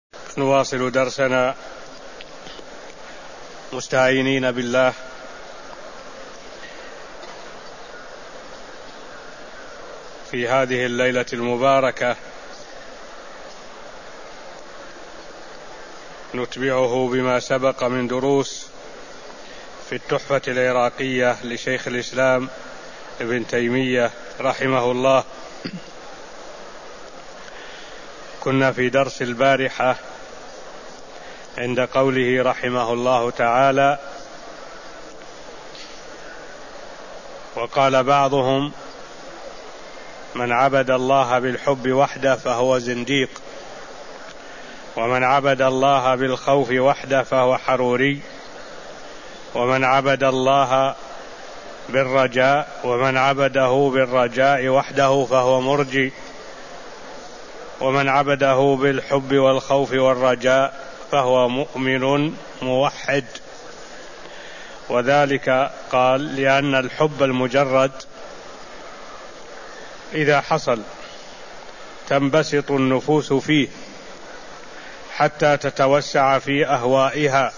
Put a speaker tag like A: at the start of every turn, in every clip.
A: نواصل درسنا مستعينين بالله في هذه الليلة المباركة، نتبعه بما سبق من دروس في التحفة العراقية لشيخ الإسلام ابن تيمية رحمه الله. كنا في درس البارحة عند قوله رحمه الله تعالى: وقال بعضهم: من عبد الله بالحب وحده فهو زنديق، ومن عبد الله بالخوف وحده فهو حروري، ومن عبد الله بالرجاء ومن عبده بالرجاء وحده فهو مرجي، ومن عبده بالحب والخوف والرجاء فهو مؤمن موحد. وذلك قال لأن الحب المجرد إذا حصل تنبسط النفوس فيه حتى تتوسع في أهوائها،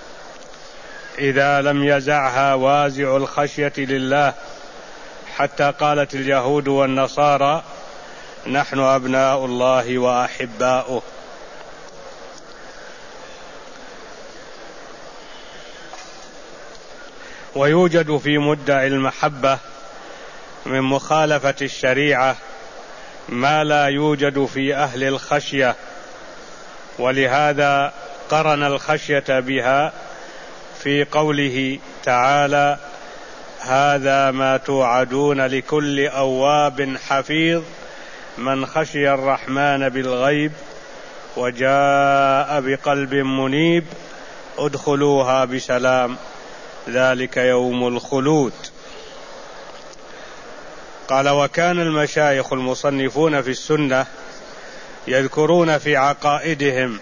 A: إذا لم يزعها وازع الخشية لله، حتى قالت اليهود والنصارى: نحن أبناء الله وأحباؤه. ويوجد في مدعي المحبة من مخالفة الشريعة ما لا يوجد في أهل الخشية، ولهذا قرن الخشية بها في قوله تعالى: هذا ما توعدون لكل أواب حفيظ من خشي الرحمن بالغيب وجاء بقلب منيب ادخلوها بسلام ذلك يوم الخلود. قال: وكان المشايخ المصنفون في السنة يذكرون في عقائدهم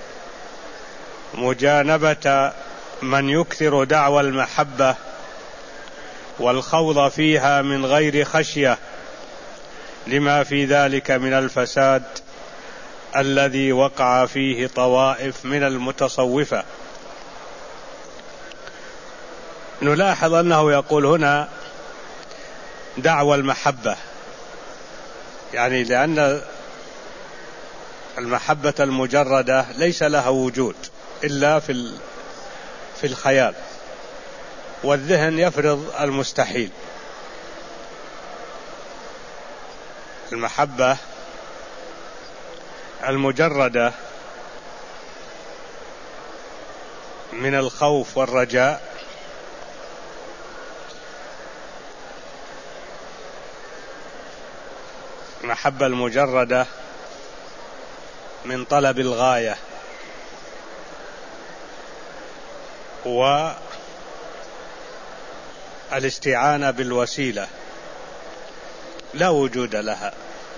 A: مجانبة من يكثر دعوى المحبة والخوض فيها من غير خشية، لما في ذلك من الفساد الذي وقع فيه طوائف من المتصوفة. نلاحظ أنه يقول هنا دعوى المحبة، يعني لأن المحبة المجردة ليس لها وجود إلا في الخيال، والذهن يفرض المستحيل. المحبة المجردة من الخوف والرجاء المحبة المجردة من طلب الغاية والاستعانة بالوسيلة لا وجود لها،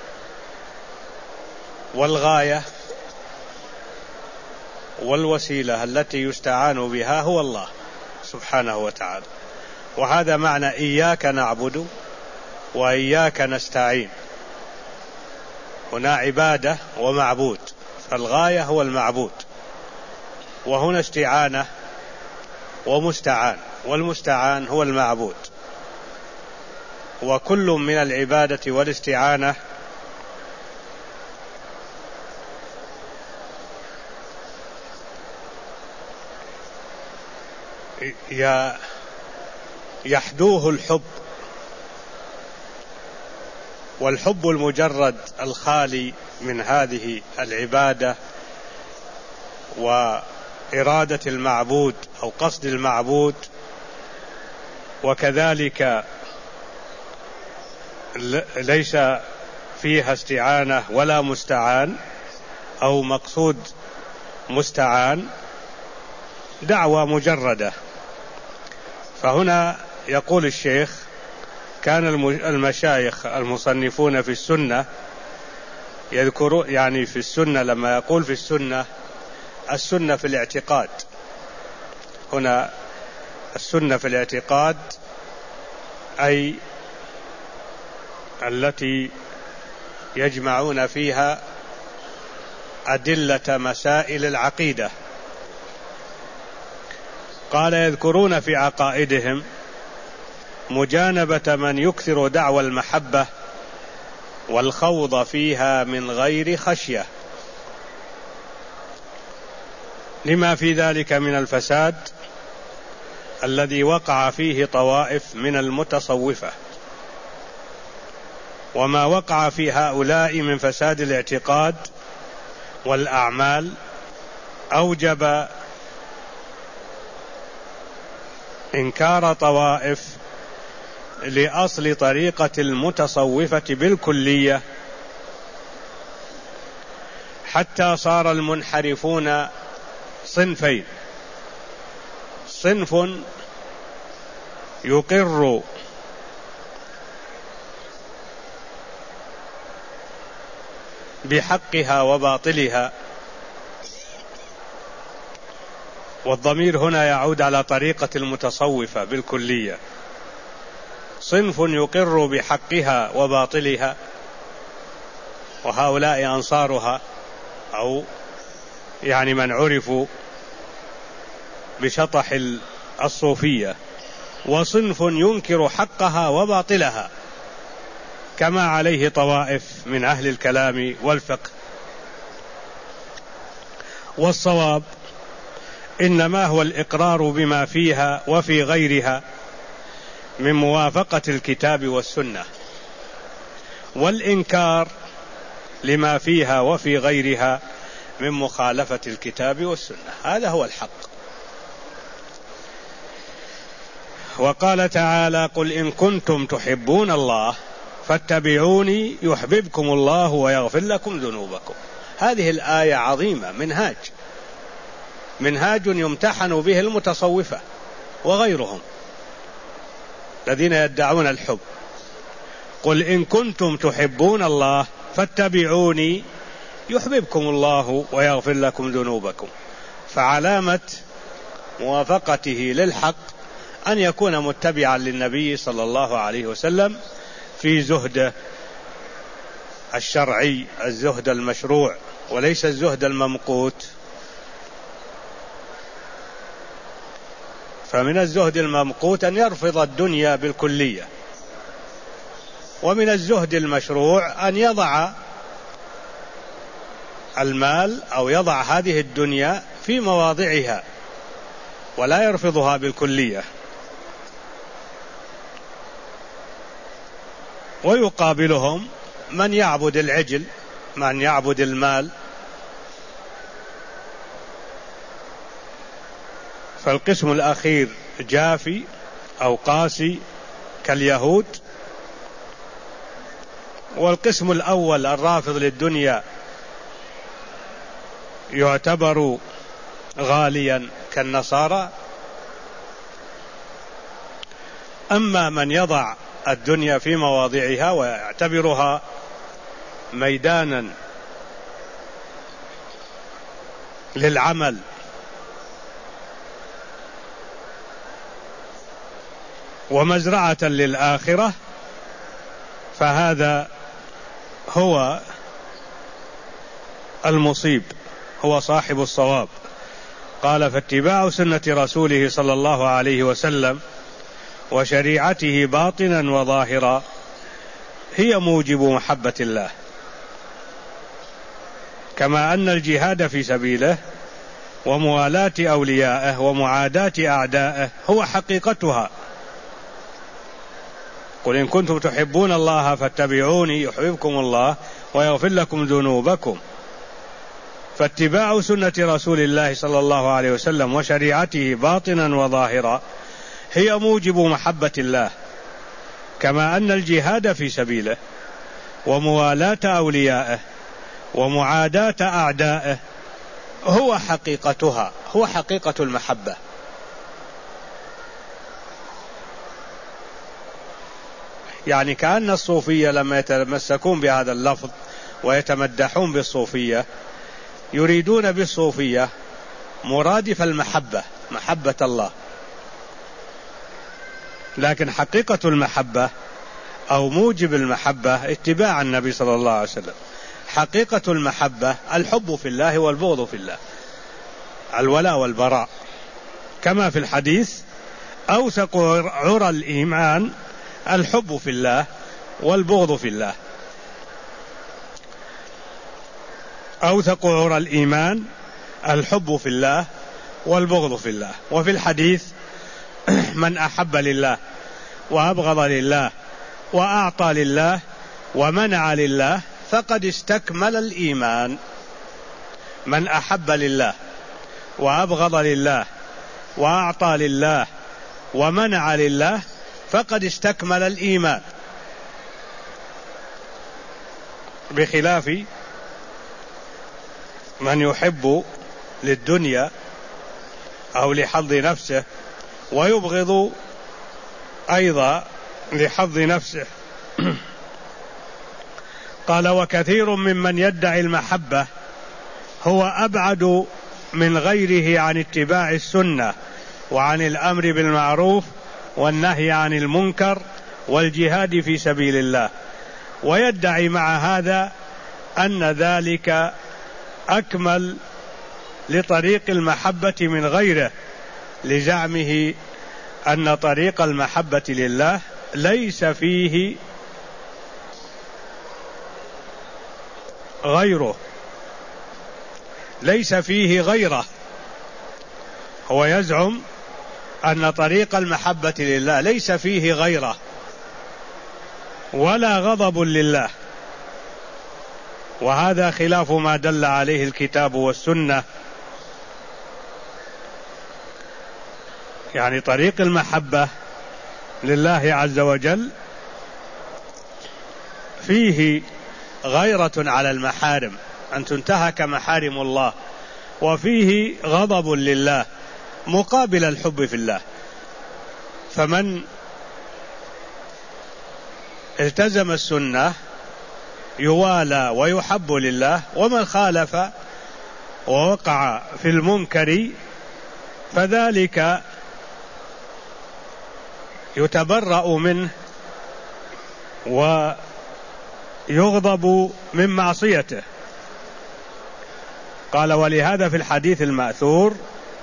A: والغاية والوسيلة التي يستعان بها هو الله سبحانه وتعالى. وهذا معنى إياك نعبد وإياك نستعين. هنا عبادة ومعبود، فالغاية هو المعبود، وهنا استعانة ومستعان، والمستعان هو المعبود. وكل من العبادة والاستعانة يحدوه الحب، والحب المجرد الخالي من هذه العبادة وإرادة المعبود أو قصد المعبود، وكذلك ليس فيها استعانة ولا مستعان أو مقصود مستعان، دعوة مجردة. فهنا يقول الشيخ: كان المشايخ المصنفون في السنة يذكرون، يعني في السنة لما يقول في السنة، السنة في الاعتقاد، هنا السنة في الاعتقاد أي التي يجمعون فيها أدلة مسائل العقيدة. قال: يذكرون في عقائدهم مجانبة من يكثر دعوى المحبة والخوض فيها من غير خشية، لما في ذلك من الفساد الذي وقع فيه طوائف من المتصوفة، وما وقع في هؤلاء من فساد الاعتقاد والأعمال أوجب إنكار طوائف لأصل طريقة المتصوفة بالكلية، حتى صار المنحرفون صنفين: صنف يقر بحقها وباطلها، والضمير هنا يعود على طريقة المتصوفة بالكلية، صنف يقر بحقها وباطلها، وهؤلاء أنصارها أو يعني من عرفوا بشطح الصوفية، وصنف ينكر حقها وباطلها كما عليه طوائف من أهل الكلام والفقه. والصواب إنما هو الإقرار بما فيها وفي غيرها من موافقة الكتاب والسنة، والإنكار لما فيها وفي غيرها من مخالفة الكتاب والسنة. هذا هو الحق. وقال تعالى: قل إن كنتم تحبون الله فاتبعوني يحببكم الله ويغفر لكم ذنوبكم. هذه الآية عظيمة، منهاج يمتحن به المتصوفة وغيرهم الذين يدعون الحب. قل إن كنتم تحبون الله فاتبعوني يحببكم الله ويغفر لكم ذنوبكم. فعلامة موافقته للحق أن يكون متبعا للنبي صلى الله عليه وسلم في زهده الشرعي، الزهد المشروع، وليس الزهد الممقوت. فمن الزهد الممقوت أن يرفض الدنيا بالكلية، ومن الزهد المشروع أن يضع المال أو يضع هذه الدنيا في مواضعها ولا يرفضها بالكلية. ويقابلهم من يعبد العجل، من يعبد المال. فالقسم الأخير جافي أو قاسي كاليهود، والقسم الأول الرافض للدنيا يعتبر غاليا كالنصارى. أما من يضع الدنيا في مواضعها ويعتبرها ميدانا للعمل ومزرعة للآخرة، فهذا هو المصيب، هو صاحب الصواب. قال: فاتباع سنة رسوله صلى الله عليه وسلم وشريعته باطنا وظاهرا هي موجب محبة الله، كما أن الجهاد في سبيله وموالاة أوليائه ومعاداة أعدائه هو حقيقتها. قل إن كنتم تحبون الله فاتبعوني يحببكم الله ويغفر لكم ذنوبكم. فاتباع سنة رسول الله صلى الله عليه وسلم وشريعته باطنا وظاهرا هي موجب محبة الله، كما أن الجهاد في سبيله وموالاة أوليائه ومعاداة أعدائه هو حقيقتها، هو حقيقة المحبة. يعني كأن الصوفية لما يتمسكون بهذا اللفظ ويتمدحون بالصوفية يريدون بالصوفية مرادف المحبة، محبة الله، لكن حقيقة المحبة أو موجب المحبة اتباع النبي صلى الله عليه وسلم. حقيقة المحبة الحب في الله والبغض في الله، الولاء والبراء، كما في الحديث: أوثق عرى الإيمان الحب في الله والبغض في الله. أوثق عرى الإيمان الحب في الله والبغض في الله. وفي الحديث: من أحب لله وأبغض لله وأعطى لله ومنع لله فقد استكمل الإيمان. من أحب لله وأبغض لله وأعطى لله ومنع لله فقد استكمل الإيمان، بخلاف من يحب للدنيا أو لحظ نفسه ويبغض أيضا لحظ نفسه. قال: وكثير ممن يدعي المحبة هو أبعد من غيره عن اتباع السنة وعن الأمر بالمعروف والنهي عن المنكر والجهاد في سبيل الله، ويدعي مع هذا أن ذلك أكمل لطريق المحبة من غيره، لزعمه أن طريق المحبة لله ليس فيه غيره، ليس فيه غيره. هو يزعم أن طريق المحبة لله ليس فيه غيره ولا غضب لله، وهذا خلاف ما دل عليه الكتاب والسنة. يعني طريق المحبة لله عز وجل فيه غيرة على المحارم، أن تنتهك محارم الله، وفيه غضب لله مقابل الحب في الله. فمن التزم السنة يوالى ويحب لله، ومن خالف ووقع في المنكر فذلك يتبرأ منه ويغضب من معصيته. قال: ولهذا في الحديث المأثور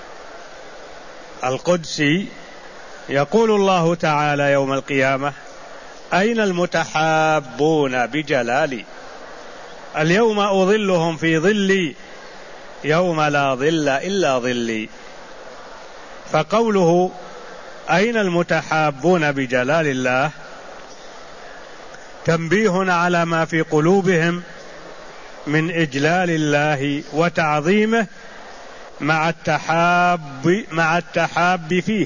A: القدسي يقول الله تعالى يوم القيامة: أين المتحابون بجلالي؟ اليوم أظلهم في ظلي يوم لا ظل إلا ظلي. فقوله أين المتحابون بجلال الله تنبيه على ما في قلوبهم من إجلال الله وتعظيمه مع التحاب فيه.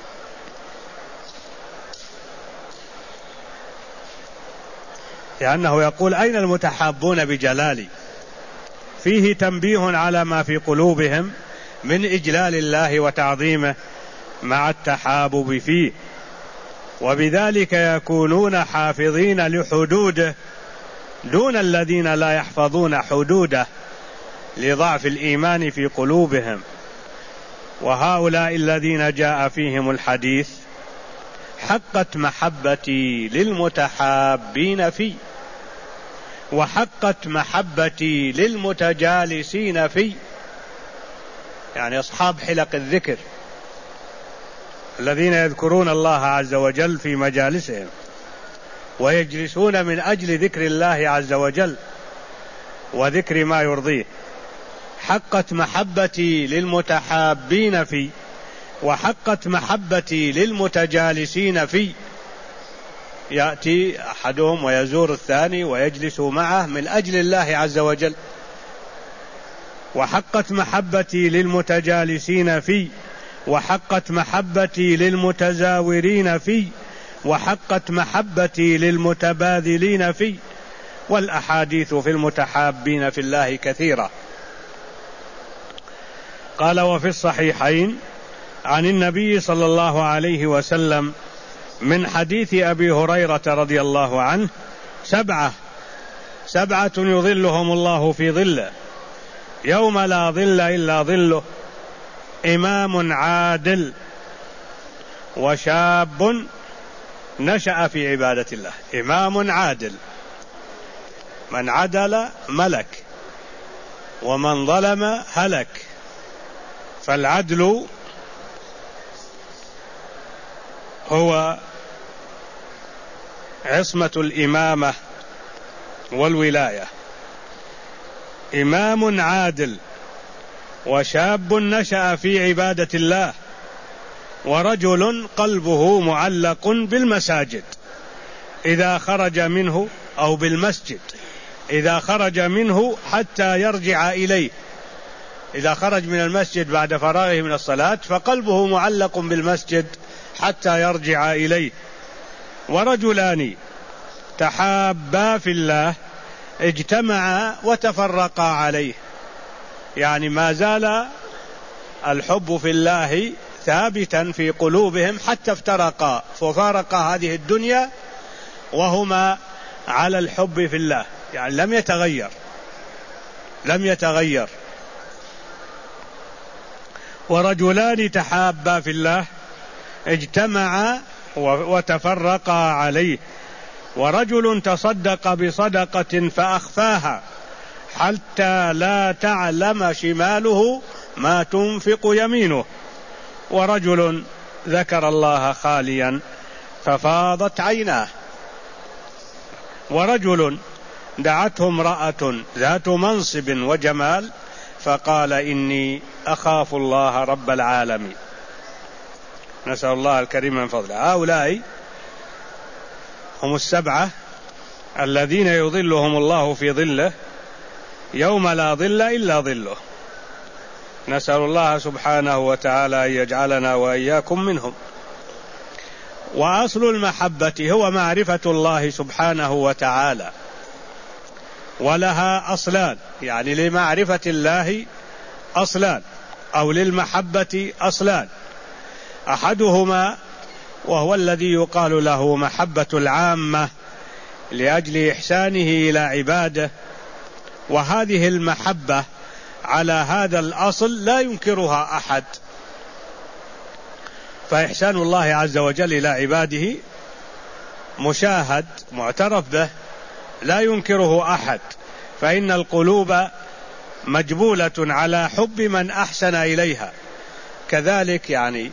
A: لأنه يقول: أين المتحابون بجلالي؟ فيه تنبيه على ما في قلوبهم من إجلال الله وتعظيمه مع التحابب فيه، وبذلك يكونون حافظين لحدوده دون الذين لا يحفظون حدوده لضعف الإيمان في قلوبهم. وهؤلاء الذين جاء فيهم الحديث: حقت محبتي للمتحابين فيه، وحقت محبتي للمتجالسين فيه، يعني أصحاب حلق الذكر الذين يذكرون الله عز وجل في مجالسهم ويجلسون من أجل ذكر الله عز وجل وذكر ما يرضيه. حقت محبتي للمتحابين فيه، وحقت محبتي للمتجالسين فيه. يأتي أحدهم ويزور الثاني ويجلس معه من أجل الله عز وجل. وحقت محبتي للمتجالسين فيه، وحقت محبتي للمتزاورين فيه، وحقت محبتي للمتباذلين فيه. والأحاديث في المتحابين في الله كثيرة. قال: وفي الصحيحين عن النبي صلى الله عليه وسلم من حديث أبي هريرة رضي الله عنه: سبعة يظلهم الله في ظله يوم لا ظل إلا ظله: إمام عادل، وشاب نشأ في عبادة الله. إمام عادل من عدل ملك ومن ظلم هلك. فالعدل هو عصمة الإمامة والولاية. إمام عادل وشاب نشأ في عبادة الله ورجل قلبه معلق بالمساجد إذا خرج منه، أو بالمسجد إذا خرج منه حتى يرجع إليه. إذا خرج من المسجد بعد فراغه من الصلاة فقلبه معلق بالمسجد حتى يرجع إليه. ورجلان تحابا في الله اجتمعا وتفرقا عليه، يعني ما زال الحب في الله ثابتا في قلوبهم حتى افترقا وفارقا هذه الدنيا وهما على الحب في الله، يعني لم يتغير. ورجلان تحابا في الله اجتمعا وتفرقا عليه. ورجل تصدق بصدقة فأخفاها حتى لا تعلم شماله ما تنفق يمينه. ورجل ذكر الله خاليا ففاضت عيناه. ورجل دعته امرأة ذات منصب وجمال فقال إني أخاف الله رب العالمين. نسأل الله الكريم من فضله. هؤلاء هم السبعة الذين يظلهم الله في ظله يوم لا ظل إلا ظله. نسأل الله سبحانه وتعالى أن يجعلنا وإياكم منهم. وأصل المحبة هو معرفة الله سبحانه وتعالى، ولها أصلان، يعني لمعرفة الله أصلان أو للمحبة أصلان. أحدهما وهو الذي يقال له محبة العامة لأجل إحسانه إلى عباده، وهذه المحبة على هذا الأصل لا ينكرها أحد، فإحسان الله عز وجل إلى عباده مشاهد معترف به لا ينكره أحد، فإن القلوب مجبولة على حب من أحسن إليها. كذلك يعني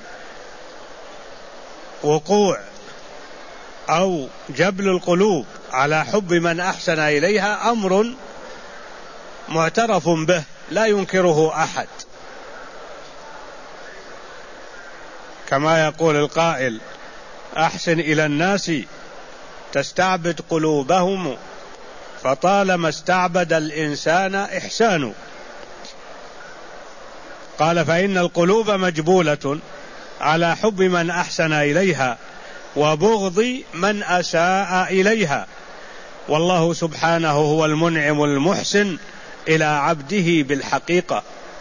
A: وقوع أو جبل القلوب على حب من أحسن إليها أمر معترف به لا ينكره أحد، كما يقول القائل: أحسن إلى الناس تستعبد قلوبهم فطالما استعبد الإنسان إحسان. قال: فإن القلوب مجبولة على حب من أحسن إليها وبغض من أساء إليها، والله سبحانه هو المنعم المحسن إلى عبده بالحقيقة.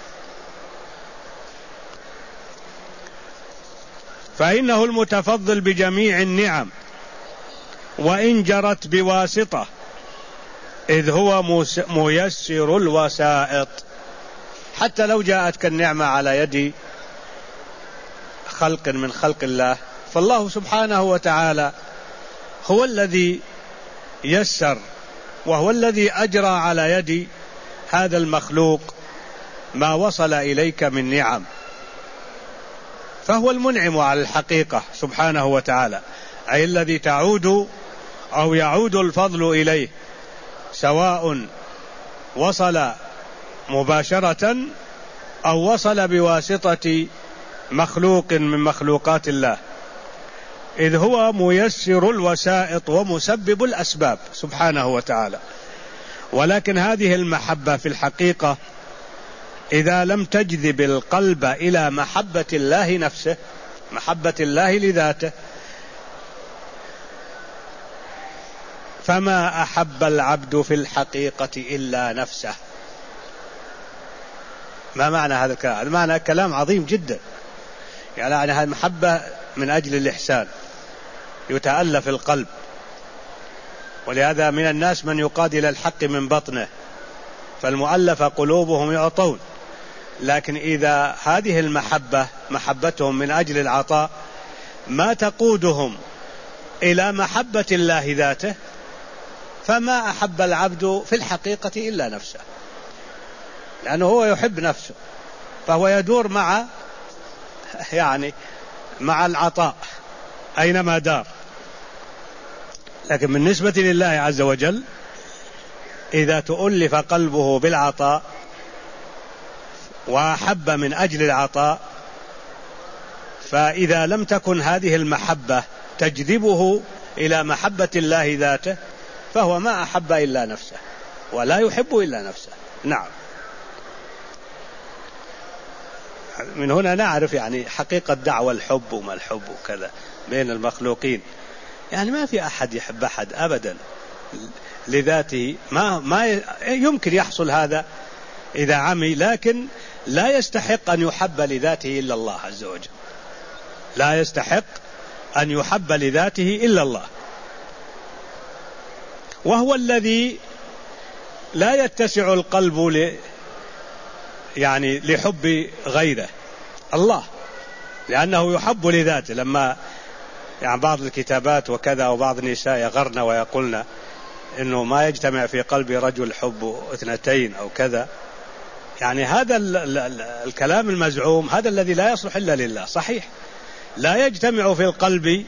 A: فإنه المتفضل بجميع النعم وإن جرت بواسطة، إذ هو ميسر الوسائط. حتى لو جاءتك النعمة على يد خلق من خلق الله، فالله سبحانه وتعالى هو الذي يسر وهو الذي أجرى على يد هذا المخلوق ما وصل إليك من نعم، فهو المنعم على الحقيقة سبحانه وتعالى، أي الذي تعود أو يعود الفضل إليه، سواء وصل مباشرة أو وصل بواسطة مخلوق من مخلوقات الله، إذ هو ميسر الوسائط ومسبب الأسباب سبحانه وتعالى. ولكن هذه المحبة في الحقيقة إذا لم تجذب القلب إلى محبة الله نفسه، محبة الله لذاته، فما أحب العبد في الحقيقة إلا نفسه. ما معنى هذا الكلام؟ المعنى كلام عظيم جدا، يعني هذه المحبة من أجل الإحسان يتألف القلب، ولهذا من الناس من يقاد إلى الحق من بطنه، فالمؤلف قلوبهم يعطون، لكن إذا هذه المحبة محبتهم من أجل العطاء ما تقودهم إلى محبة الله ذاته، فما أحب العبد في الحقيقة إلا نفسه، لأنه هو يحب نفسه، فهو يدور مع العطاء أينما دار. لكن بالنسبة لله عز وجل إذا تؤلف قلبه بالعطاء وأحب من أجل العطاء، فإذا لم تكن هذه المحبة تجذبه إلى محبة الله ذاته فهو ما أحب إلا نفسه ولا يحب إلا نفسه. نعم. من هنا نعرف حقيقة دعوى الحب وما الحب وكذا بين المخلوقين. ما في أحد يحب أحد أبدا لذاته، ما يمكن يحصل هذا إذا عمي، لكن لا يستحق أن يحب لذاته إلا الله عز وجل، لا يستحق أن يحب لذاته إلا الله، وهو الذي لا يتسع القلب لحب غيره الله، لأنه يحب لذاته. لما بعض الكتابات وكذا وبعض النساء يغرن ويقولن إنه ما يجتمع في قلب رجل حب اثنتين أو كذا، هذا الكلام المزعوم هذا الذي لا يصلح إلا لله. صحيح لا يجتمع في القلب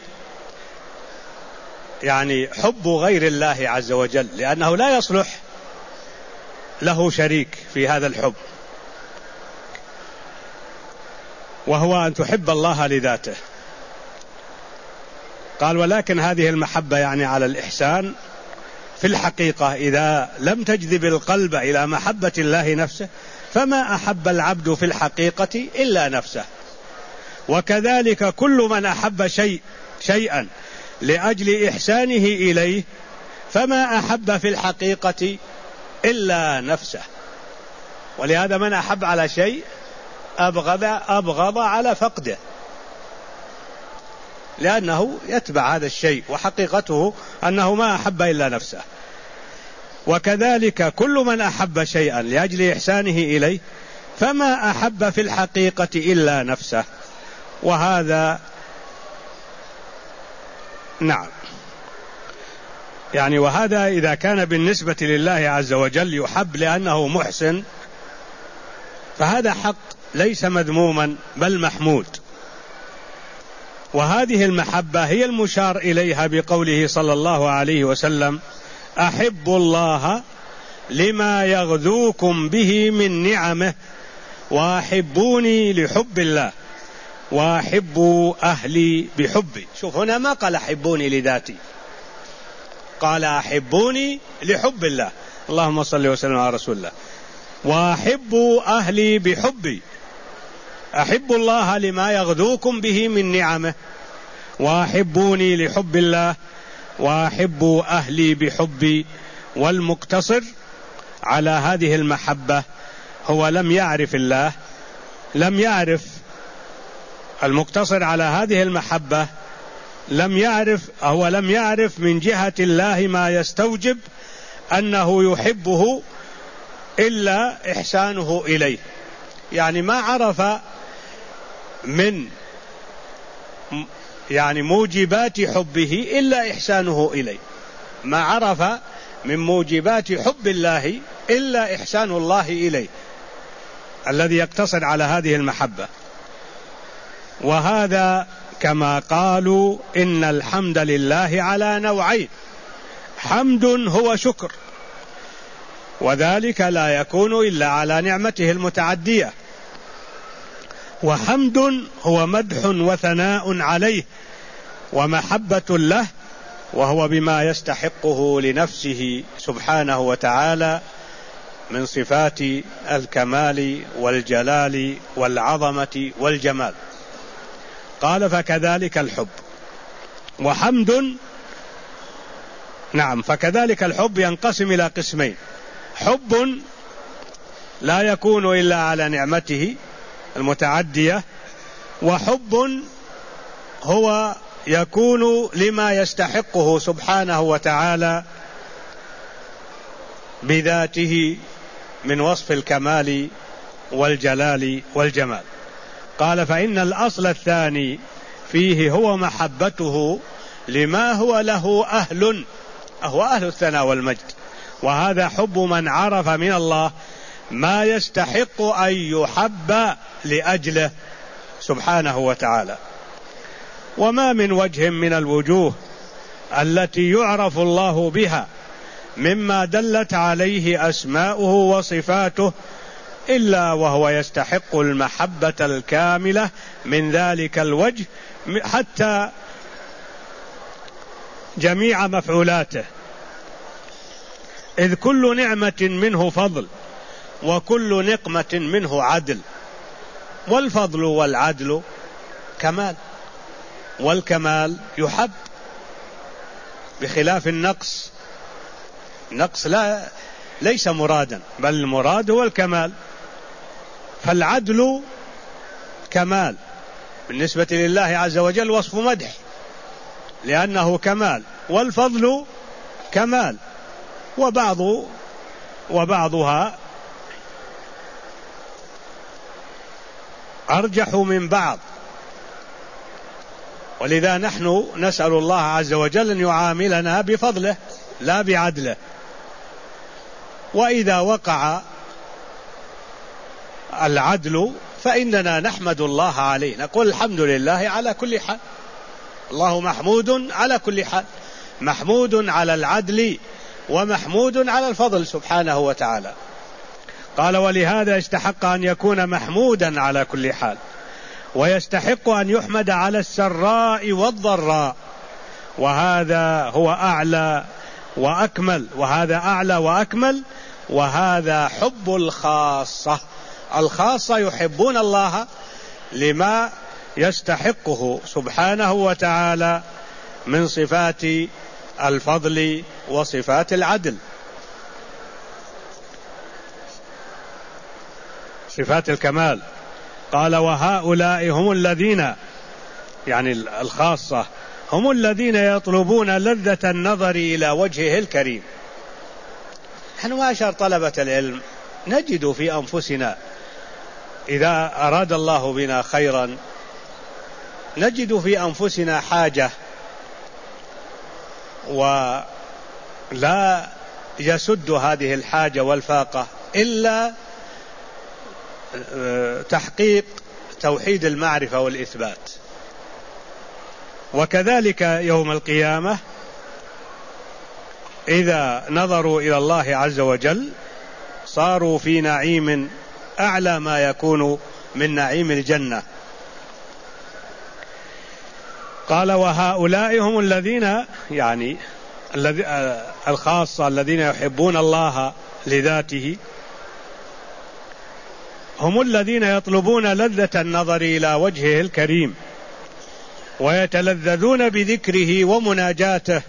A: حب غير الله عز وجل، لأنه لا يصلح له شريك في هذا الحب، وهو أن تحب الله لذاته. قال ولكن هذه المحبة على الإحسان في الحقيقة إذا لم تجذب القلب إلى محبة الله نفسه فما أحب العبد في الحقيقة إلا نفسه. وكذلك كل من أحب شيئا لأجل إحسانه إليه فما أحب في الحقيقة إلا نفسه. ولهذا من أحب على شيء أبغض على فقده، لأنه يتبع هذا الشيء وحقيقته أنه ما أحب إلا نفسه. وكذلك كل من أحب شيئا لأجل إحسانه إليه فما أحب في الحقيقة إلا نفسه. وهذا نعم وهذا إذا كان بالنسبة لله عز وجل يحب لأنه محسن فهذا حق ليس مذموما بل محمود. وهذه المحبة هي المشار إليها بقوله صلى الله عليه وسلم أحبوا الله لما يغذوكم به من نعمه وأحبوني لحب الله وأحبوا أهلي بحبي. شوف هنا ما قال أحبوني لذاتي، قال أحبوني لحب الله. اللهم صل وسلم على رسول الله. وأحبوا أهلي بحبي، أحبوا الله لما يغذوكم به من نعمه وأحبوني لحب الله وأحبوا أهلي بحبي. والمقتصر على هذه المحبة هو لم يعرف الله، المقتصر على هذه المحبة لم يعرف من جهة الله ما يستوجب أنه يحبه إلا إحسانه إليه. ما عرف من موجبات حبه إلا إحسانه إليه، ما عرف من موجبات حب الله إلا إحسان الله إليه الذي يقتصر على هذه المحبة. وهذا كما قالوا إن الحمد لله على نوعين، حمد هو شكر، وذلك لا يكون إلا على نعمته المتعدية، وحمد هو مدح وثناء عليه ومحبة له، وهو بما يستحقه لنفسه سبحانه وتعالى من صفات الكمال والجلال والعظمة والجمال. قال فكذلك الحب وحمد. نعم فكذلك الحب ينقسم إلى قسمين، حب لا يكون إلا على نعمته المتعدية، وحب هو يكون لما يستحقه سبحانه وتعالى بذاته من وصف الكمال والجلال والجمال. قال فإن الأصل الثاني فيه هو محبته لما هو له أهل هو أهل الثناء والمجد، وهذا حب من عرف من الله ما يستحق أن يحب لأجله سبحانه وتعالى. وما من وجه من الوجوه التي يعرف الله بها مما دلت عليه أسماؤه وصفاته إلا وهو يستحق المحبة الكاملة من ذلك الوجه، حتى جميع مفعولاته، إذ كل نعمة منه فضل وكل نقمة منه عدل، والفضل والعدل كمال، والكمال يحب بخلاف النقص. النقص ليس مرادا، بل المراد هو الكمال. فالعدل كمال بالنسبة لله عز وجل، وصف مدح لأنه كمال، والفضل كمال، وبعضها أرجح من بعض. ولذا نحن نسأل الله عز وجل أن يعاملنا بفضله لا بعدله. وإذا وقع العدل فإننا نحمد الله عليه، نقول الحمد لله على كل حال، الله محمود على كل حال، محمود على العدل ومحمود على الفضل سبحانه وتعالى. قال: ولهذا استحق أن يكون محمودا على كل حال، ويستحق أن يحمد على السراء والضراء، وهذا هو أعلى وأكمل، وهذا أعلى وأكمل، وهذا حب الخاصة. الخاصة يحبون الله لما يستحقه سبحانه وتعالى من صفات الفضل وصفات العدل، صفات الكمال. قال: وهؤلاء هم الذين، يعني الخاصة، هم الذين يطلبون لذة النظر إلى وجهه الكريم. نحن معشر طلبة العلم نجد في أنفسنا إذا أراد الله بنا خيرا، نجد في أنفسنا حاجة، ولا يسد هذه الحاجة والفاقة إلا تحقيق توحيد المعرفة والإثبات. وكذلك يوم القيامة إذا نظروا إلى الله عز وجل صاروا في نعيم أعلى ما يكون من نعيم الجنة. قال: وهؤلاء هم الذين، يعني الخاصة الذين يحبون الله لذاته، هم الذين يطلبون لذة النظر إلى وجهه الكريم، ويتلذذون بذكره ومناجاته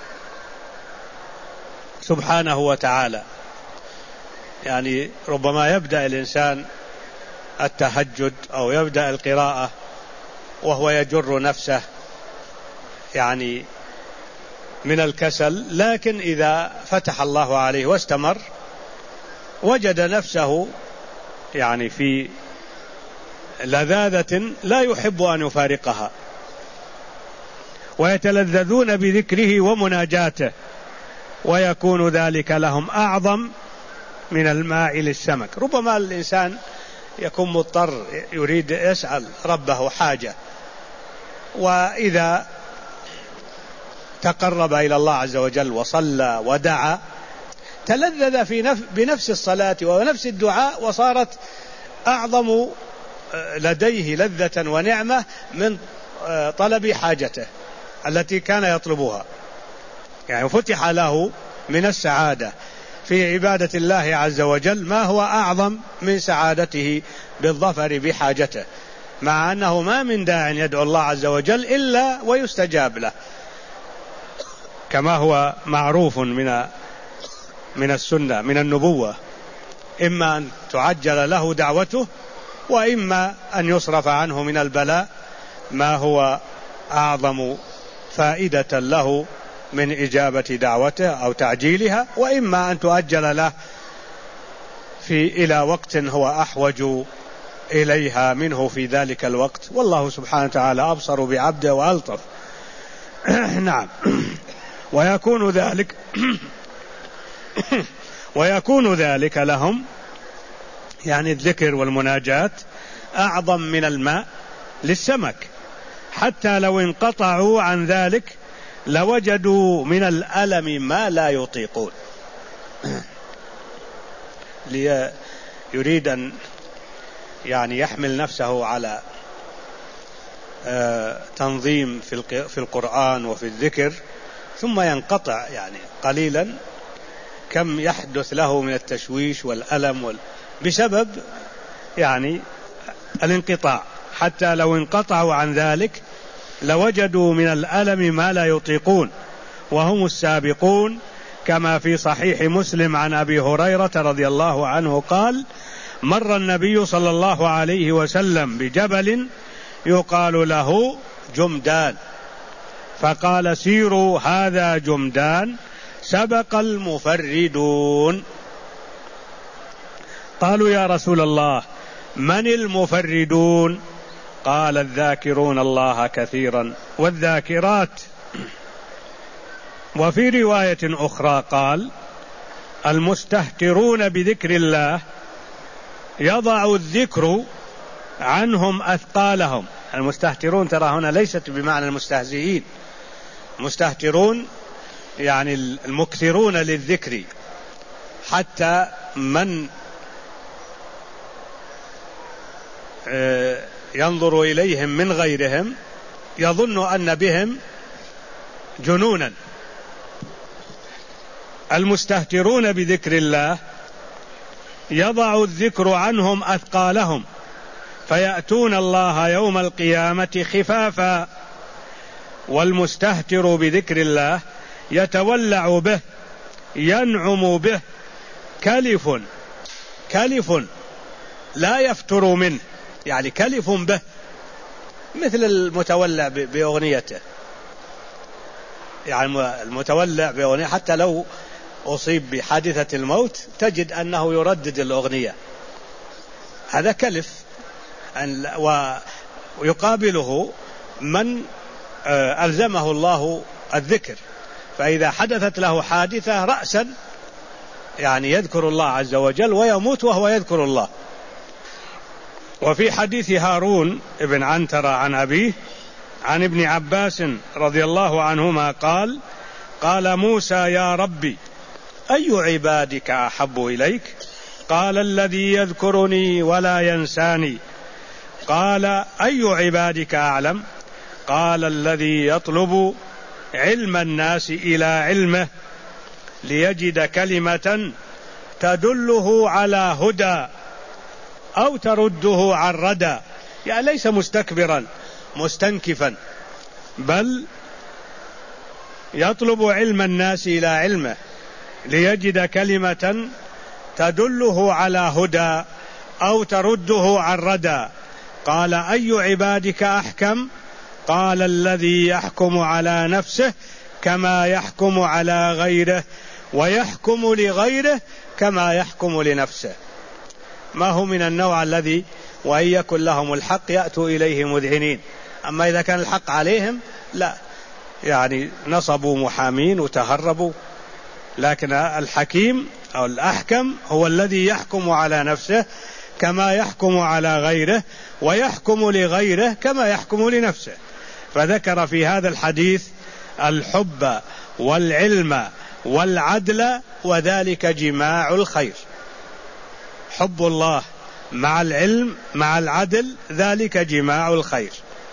A: سبحانه وتعالى. يعني ربما يبدأ الإنسان التهجد أو يبدأ القراءة وهو يجر نفسه يعني من الكسل، لكن إذا فتح الله عليه واستمر وجد نفسه يعني في لذاذة لا يحب أن يفارقها، ويتلذذون بذكره ومناجاته، ويكون ذلك لهم أعظم من الماء للسمك. ربما الإنسان يكون مضطر يريد يسأل ربه حاجة، وإذا تقرب إلى الله عز وجل وصلى ودعا تلذذ بنفس الصلاة ونفس الدعاء، وصارت أعظم لديه لذة ونعمة من طلب حاجته التي كان يطلبها. يعني فتح له من السعادة في عبادة الله عز وجل ما هو أعظم من سعادته بالظفر بحاجته، مع أنه ما من داع يدعو الله عز وجل إلا ويستجاب له، كما هو معروف من السنة من النبوة، إما أن تعجل له دعوته، وإما أن يصرف عنه من البلاء ما هو أعظم فائدة له من إجابة دعوته أو تعجيلها، وإما أن تؤجل له إلى وقت هو أحوج إليها منه في ذلك الوقت. والله سبحانه وتعالى أبصر بعبده وألطف. نعم. ويكون ذلك لهم، يعني الذكر والمناجاة، أعظم من الماء للسمك، حتى لو انقطعوا عن ذلك لوجدوا من الألم ما لا يطيقون. يريد أن يعني يحمل نفسه على تنظيم في القرآن وفي الذكر، ثم ينقطع يعني قليلا، كم يحدث له من التشويش والألم بسبب يعني الانقطاع. حتى لو انقطعوا عن ذلك لوجدوا من الألم ما لا يطيقون، وهم السابقون، كما في صحيح مسلم عن أبي هريرة رضي الله عنه قال: مر النبي صلى الله عليه وسلم بجبل يقال له جمدان، فقال: سيروا هذا جمدان، سبق المفردون. قالوا: يا رسول الله، من المفردون؟ قال: الذاكرون الله كثيرا والذاكرات. وفي رواية أخرى قال: المستهترون بذكر الله يضع الذكر عنهم أثقالهم. المستهترون ترى هنا ليست بمعنى المستهزئين، مستهترون يعني المكثرون للذكر، حتى من ينظر إليهم من غيرهم يظن أن بهم جنونا. المستهترون بذكر الله يضع الذكر عنهم أثقالهم، فيأتون الله يوم القيامة خفافا. والمستهتر بذكر الله يتولع به، ينعم به، كلف لا يفتر منه، يعني كلف به، مثل المتولع بأغنيته، يعني المتولع بأغنية حتى لو أصيب بحادثة الموت تجد أنه يردد الأغنية، هذا كلف. ويقابله من ألزمه الله الذكر، فإذا حدثت له حادثة رأسا يعني يذكر الله عز وجل، ويموت وهو يذكر الله. وفي حديث هارون ابن عنترة عن أبيه عن ابن عباس رضي الله عنهما قال: قال موسى: يا ربي، أي عبادك أحب إليك؟ قال: الذي يذكرني ولا ينساني. قال: أي عبادك أعلم؟ قال: الذي يطلب علم الناس إلى علمه ليجد كلمة تدله على هدى أو ترده عن ردى، يعني ليس مستكبرا مستنكفا، بل يطلب علم الناس إلى علمه ليجد كلمة تدله على هدى أو ترده عن ردى. قال: أي عبادك أحكم؟ قال: الذي يحكم على نفسه كما يحكم على غيره، ويحكم لغيره كما يحكم لنفسه. ما هو من النوع الذي وإن يكن لهم الحق يأتوا إليه مذعنين، أما إذا كان الحق عليهم لا، يعني نصبوا محامين وتهربوا. لكن الحكيم أو الأحكم هو الذي يحكم على نفسه كما يحكم على غيره، ويحكم لغيره كما يحكم لنفسه. فذكر في هذا الحديث الحب والعلم والعدل، وذلك جماع الخير. حب الله مع العلم مع العدل، ذلك جماع الخير.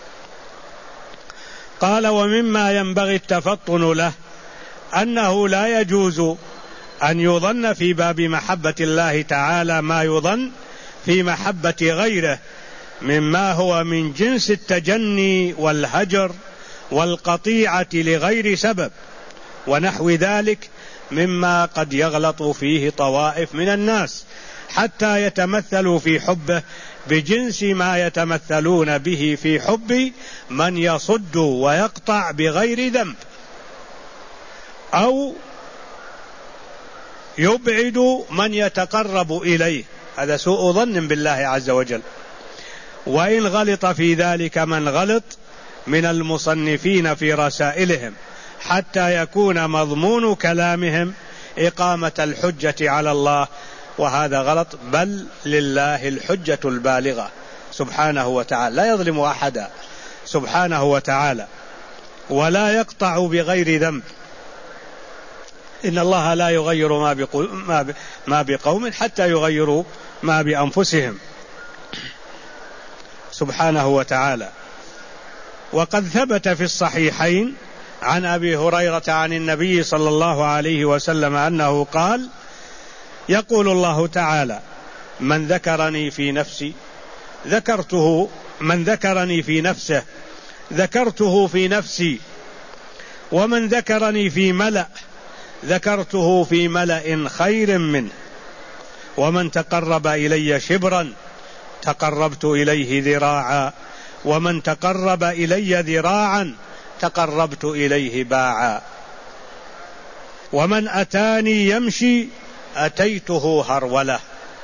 A: قال: ومما ينبغي التفطن له أنه لا يجوز أن يظن في باب محبة الله تعالى ما يظن في محبة غيره، مما هو من جنس التجني والهجر والقطيعة لغير سبب، ونحو ذلك مما قد يغلط فيه طوائف من الناس حتى يتمثلوا في حبه بجنس ما يتمثلون به في حب من يصد ويقطع بغير ذنب، أو يبعد من يتقرب إليه. هذا سوء ظن بالله عز وجل. وإن غلط في ذلك من غلط من المصنفين في رسائلهم حتى يكون مضمون كلامهم إقامة الحجة على الله، وهذا غلط، بل لله الحجة البالغة سبحانه وتعالى، لا يظلم أحدا سبحانه وتعالى، ولا يقطع بغير ذنب. إن الله لا يغير ما بقوم حتى يغيروا ما بأنفسهم سبحانه وتعالى. وقد ثبت في الصحيحين عن أبي هريرة عن النبي صلى الله عليه وسلم أنه قال: يقول الله تعالى: من ذكرني في نفسي ذكرته، من ذكرني في نفسه ذكرته في نفسي، ومن ذكرني في ملأ ذكرته في ملأ خير منه، ومن تقرب إلي شبرا تقربت إليه ذراعا، ومن تقرب إلي ذراعا تقربت إليه باعا، ومن أتاني يمشي أتيته هرولة.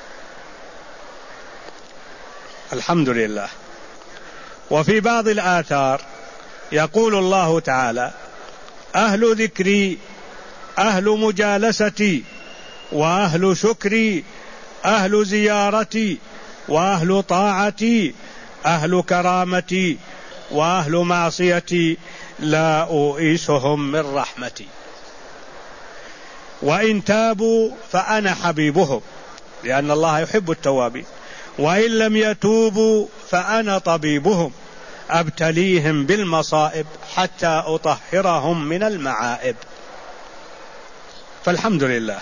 A: الحمد لله. وفي بعض الآثار يقول الله تعالى: أهل ذكري أهل مجالستي، وأهل شكري أهل زيارتي، وأهل طاعتي أهل كرامتي، وأهل معصيتي لا أؤيسهم من رحمتي. وإن تابوا فأنا حبيبهم، لأن الله يحب التوابين، وإن لم يتوبوا فأنا طبيبهم، أبتليهم بالمصائب حتى أطهرهم من المعائب. فالحمد لله.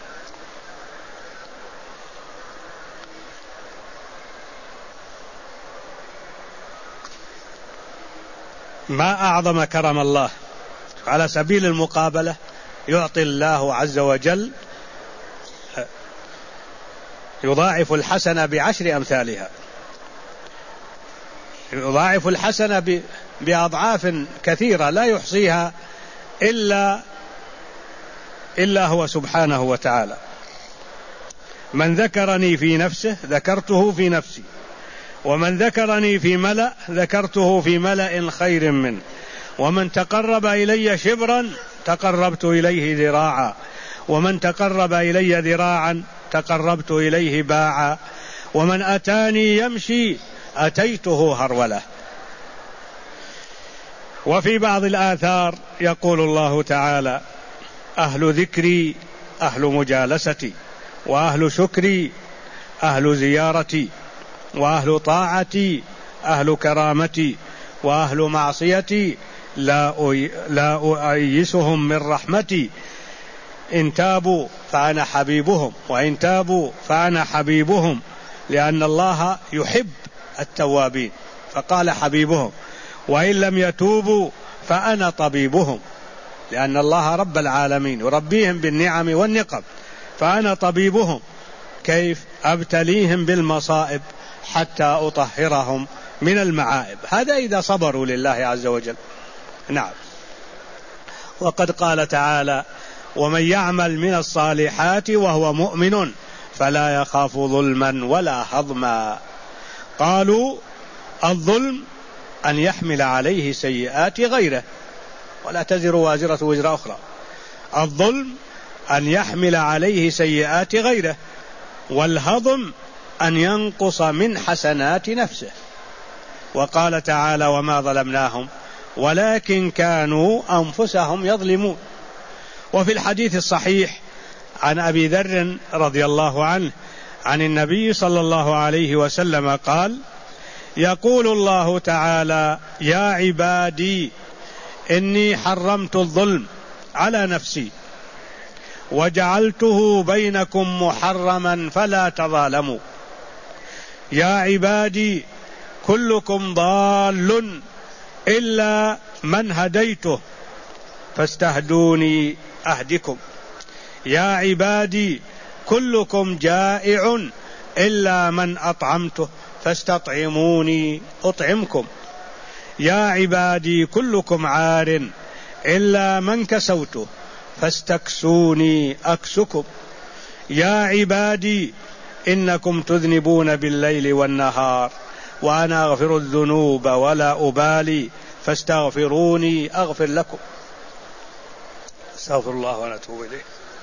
A: ما أعظم كرم الله. على سبيل المقابلة يعطي الله عز وجل، يضاعف الحسنة ب10 أمثالها، يضاعف الحسنة بأضعاف كثيرة لا يحصيها إلا هو سبحانه وتعالى. من ذكرني في نفسه ذكرته في نفسي، ومن ذكرني في ملأ ذكرته في ملأ خير منه، ومن تقرب إلي شبرا تقربت إليه ذراعا، ومن تقرب إلي ذراعا تقربت إليه باعا، ومن أتاني يمشي أتيته هرولة. وفي بعض الآثار يقول الله تعالى: أهل ذكري أهل مجالستي، وأهل شكري أهل زيارتي، وأهل طاعتي أهل كرامتي، وأهل معصيتي لا أؤيسهم من رحمتي. إن تابوا فأنا حبيبهم، وإن تابوا فأنا حبيبهم، لأن الله يحب التوابين فقال حبيبهم. وإن لم يتوبوا فأنا طبيبهم، لأن الله رب العالمين يربيهم بالنعم والنقم، فأنا طبيبهم. كيف؟ أبتليهم بالمصائب حتى أطهرهم من المعائب. هذا إذا صبروا لله عز وجل. نعم. وقد قال تعالى: ومن يعمل من الصالحات وهو مؤمن فلا يخاف ظلما ولا هضما. قالوا: الظلم أن يحمل عليه سيئات غيره، ولا تزر وازرة وزر أخرى. الظلم أن يحمل عليه سيئات غيره، والهضم أن ينقص من حسنات نفسه. وقال تعالى: وما ظلمناهم ولكن كانوا أنفسهم يظلمون. وفي الحديث الصحيح عن أبي ذر رضي الله عنه عن النبي صلى الله عليه وسلم قال: يقول الله تعالى: يا عبادي إني حرمت الظلم على نفسي وجعلته بينكم محرما فلا تظالموا. يا عبادي كلكم ضال إلا من هديته فاستهدوني أهدكم. يا عبادي كلكم جائع إلا من أطعمته فاستطعموني أطعمكم. يا عبادي كلكم عار إلا من كسوته فاستكسوني أكسكم. يا عبادي إنكم تذنبون بالليل والنهار وأنا أغفر الذنوب ولا أبالي فاستغفروني أغفر لكم. استغفر الله ونتوب إليه.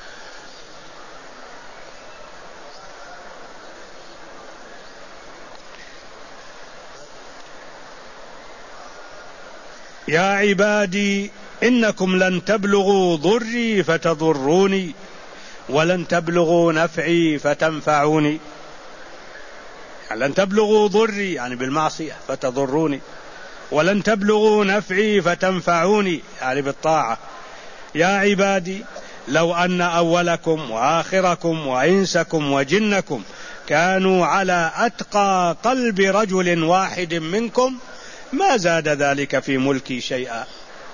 A: يا عبادي إنكم لن تبلغوا ضري فتضروني ولن تبلغوا نفعي فتنفعوني. يعني لن تبلغوا ضري يعني بالمعصية فتضروني، ولن تبلغوا نفعي فتنفعوني يعني بالطاعة. يا عبادي لو أن أولكم وآخركم وإنسكم وجنكم كانوا على أتقى قلب رجل واحد منكم ما زاد ذلك في ملكي شيئا.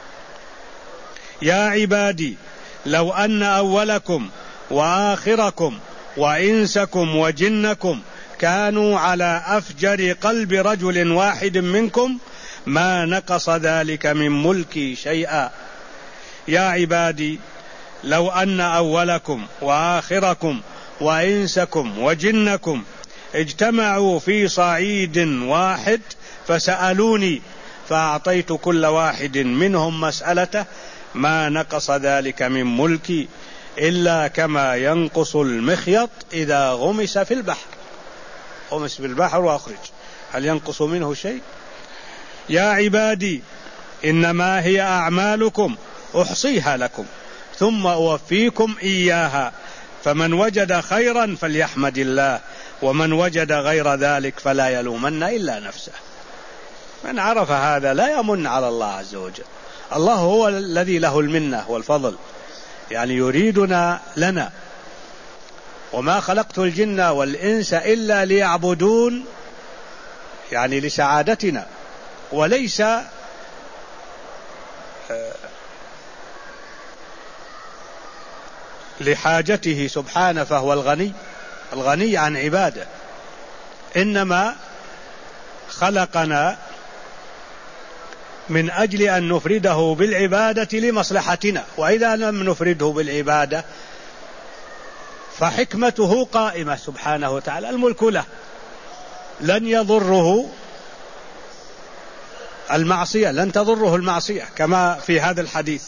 A: يا عبادي لو أن أولكم وآخركم وإنسكم وجنكم كانوا على أفجر قلب رجل واحد منكم ما نقص ذلك من ملكي شيئا. يا عبادي لو أن أولكم وآخركم وإنسكم وجنكم اجتمعوا في صعيد واحد فسألوني فأعطيت كل واحد منهم مسألته ما نقص ذلك من ملكي إلا كما ينقص المخيط إذا غمس في البحر. غمس في البحر وأخرج، هل ينقص منه شيء؟ يا عبادي إنما هي أعمالكم أحصيها لكم ثم أوفيكم إياها، فمن وجد خيرا فليحمد الله ومن وجد غير ذلك فلا يلومن إلا نفسه. من عرف هذا لا يمن على الله عز وجل. الله هو الذي له المنة والفضل، يعني يريدنا لنا. وما خلقت الجن والإنس إلا ليعبدون، يعني لسعادتنا وليس لحاجته سبحانه، فهو الغني عن عباده. إنما خلقنا من أجل أن نفرده بالعبادة لمصلحتنا، وإذا لم نفرده بالعبادة فحكمته قائمة سبحانه وتعالى، الملك له، لن يضره المعصية، لن تضره المعصية كما في هذا الحديث.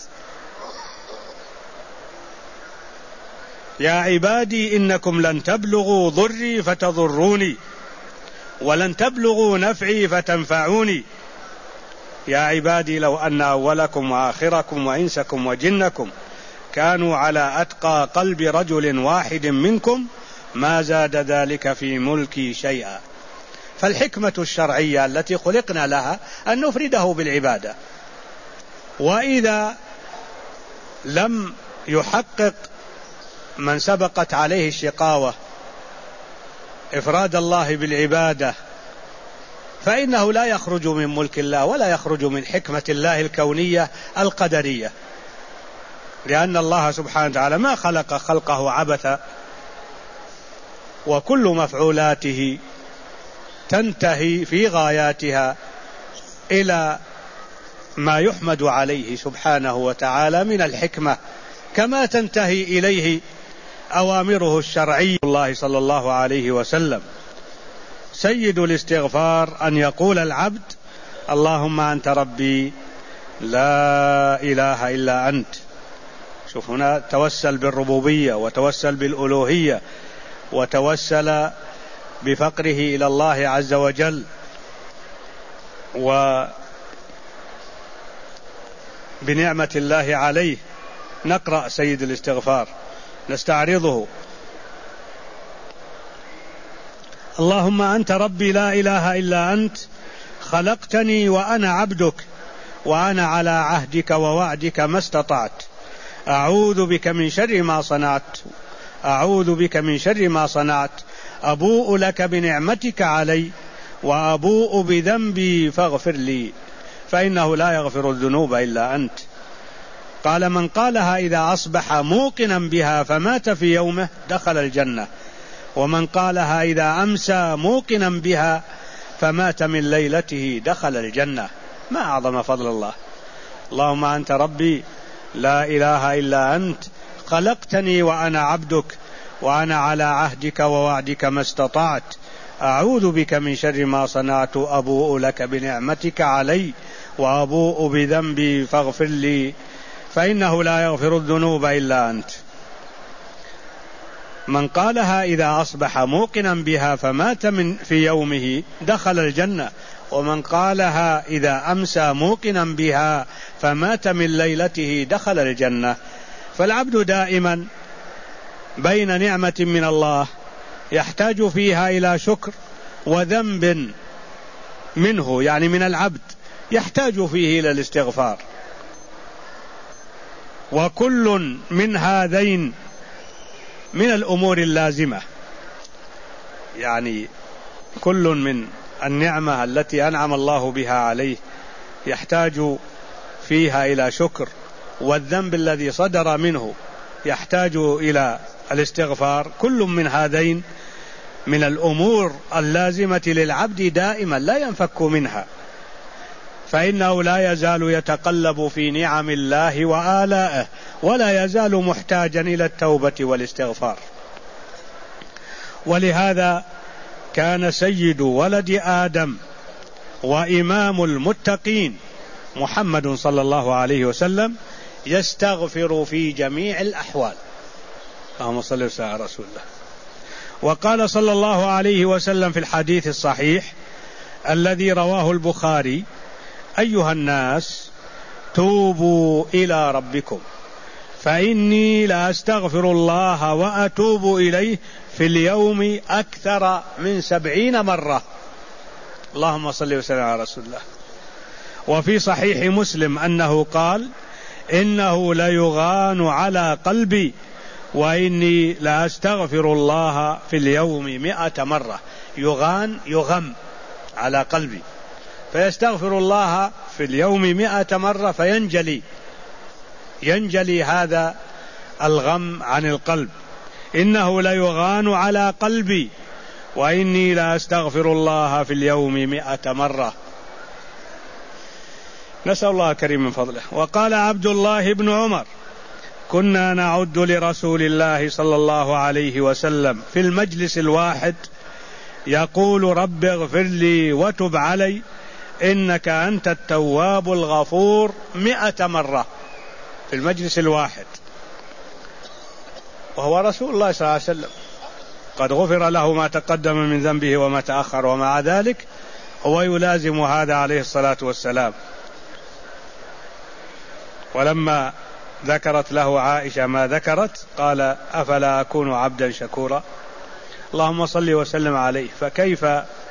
A: يا عبادي إنكم لن تبلغوا ضري فتضروني ولن تبلغوا نفعي فتنفعوني. يا عبادي لو أن أولكم وآخركم وإنسكم وجنكم كانوا على أتقى قلب رجل واحد منكم ما زاد ذلك في ملكي شيئا. فالحكمة الشرعية التي خلقنا لها أن نفرده بالعبادة، وإذا لم يحقق من سبقت عليه الشقاوة إفراد الله بالعبادة فإنه لا يخرج من ملك الله ولا يخرج من حكمة الله الكونية القدرية، لأن الله سبحانه وتعالى ما خلق خلقه عبثا، وكل مفعولاته تنتهي في غاياتها إلى ما يحمد عليه سبحانه وتعالى من الحكمة، كما تنتهي إليه أوامره الشرعية. الله صلى الله عليه وسلم سيد الاستغفار أن يقول العبد اللهم أنت ربي لا إله إلا أنت. شوف هنا توسل بالربوبية وتوسل بالألوهية وتوسل بفقره إلى الله عز وجل وبنعمة الله عليه. نقرأ سيد الاستغفار نستعرضه. اللهم أنت ربي لا إله إلا أنت خلقتني وأنا عبدك وأنا على عهدك ووعدك ما استطعت أعوذ بك من شر ما صنعت أعوذ بك من شر ما صنعت أبوء لك بنعمتك علي وأبوء بذنبي فاغفر لي فإنه لا يغفر الذنوب إلا أنت. قال من قالها إذا أصبح موقنا بها فمات في يومه دخل الجنة، ومن قالها إذا أمسى موقنا بها فمات من ليلته دخل الجنة. ما أعظم فضل الله. اللهم أنت ربي لا إله إلا أنت خلقتني وأنا عبدك وأنا على عهدك ووعدك ما استطعت أعوذ بك من شر ما صنعت أبوء لك بنعمتك علي وأبوء بذنبي فاغفر لي فإنه لا يغفر الذنوب إلا أنت. من قالها إذا أصبح موقنا بها فمات في يومه دخل الجنة، ومن قالها إذا أمسى موقنا بها فمات من ليلته دخل الجنة. فالعبد دائما بين نعمة من الله يحتاج فيها إلى شكر، وذنب منه يعني من العبد يحتاج فيه إلى الاستغفار. وكل من هذين من الأمور اللازمة، يعني كل من النعمة التي أنعم الله بها عليه يحتاج فيها إلى شكر، والذنب الذي صدر منه يحتاج إلى الاستغفار. كل من هذين من الأمور اللازمة للعبد دائما لا ينفك منها، فإنه لا يزال يتقلب في نعم الله وآلائه، ولا يزال محتاجا إلى التوبة والاستغفار. ولهذا كان سيد ولد آدم وإمام المتقين محمد صلى الله عليه وسلم يستغفر في جميع الأحوال. اللهم صل وسلم على رسول الله. وقال صلى الله عليه وسلم في الحديث الصحيح الذي رواه البخاري: أيها الناس توبوا إلى ربكم فإني لا أستغفر الله وأتوب إليه في اليوم أكثر من 70 مرة. اللهم صل وسلم على رسول الله. وفي صحيح مسلم أنه قال: إنه ليغان على قلبي وإني لا أستغفر الله في اليوم 100 مرة. يغم على قلبي، فيستغفر الله في اليوم 100 مرة ينجلي هذا الغم عن القلب. إنه ليغان على قلبي وإني لا أستغفر الله في اليوم 100 مرة. نسأل الله كريم من فضله. وقال عبد الله بن عمر: كنا نعد لرسول الله صلى الله عليه وسلم في المجلس الواحد يقول: رب اغفر لي وتب علي إنك أنت التواب الغفور 100 مرة في المجلس الواحد، وهو رسول الله صلى الله عليه وسلم قد غفر له ما تقدم من ذنبه وما تأخر، ومع ذلك هو يلازم هذا عليه الصلاة والسلام. ولما ذكرت له عائشة ما ذكرت قال: أفلا أكون عبدا شكورا. اللهم صل وسلم عليه. فكيف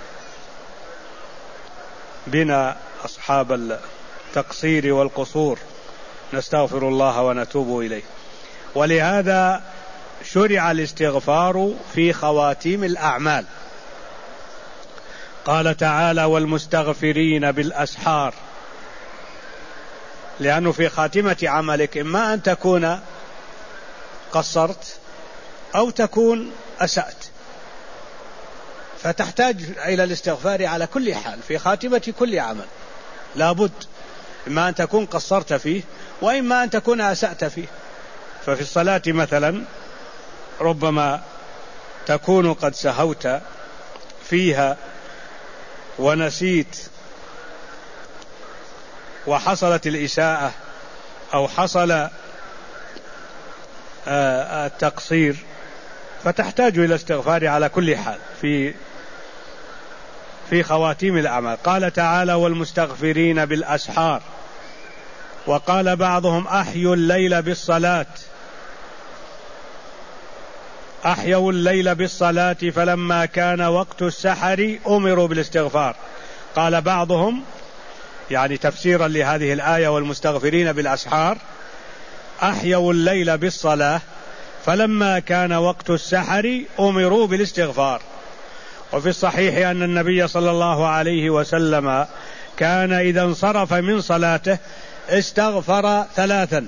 A: بنا أصحاب التقصير والقصور؟ نستغفر الله ونتوب إليه. ولهذا شرع الاستغفار في خواتيم الأعمال. قال تعالى: والمستغفرين بالأسحار، لأنه في خاتمة عملك إما أن تكون قصرت أو تكون أسأت، فتحتاج إلى الاستغفار على كل حال في خاتمة كل عمل. لابد إما أن تكون قصرت فيه وإما أن تكون أسأت فيه. ففي الصلاة مثلا ربما تكون قد سهوت فيها ونسيت وحصلت الإساءة أو حصل التقصير، فتحتاج إلى استغفار على كل حال في خواتيم الأعمال. قال تعالى: والمستغفرين بالأسحار. وقال بعضهم: أحيوا الليل بالصلاة، أحيوا الليل بالصلاة فلما كان وقت السحر أمروا بالاستغفار. قال بعضهم يعني تفسيرا لهذه الآية: والمستغفرين بالأسحار، أحيوا الليل بالصلاة فلما كان وقت السحر أمروا بالاستغفار. وفي الصحيح أن النبي صلى الله عليه وسلم كان إذا انصرف من صلاته استغفر 3.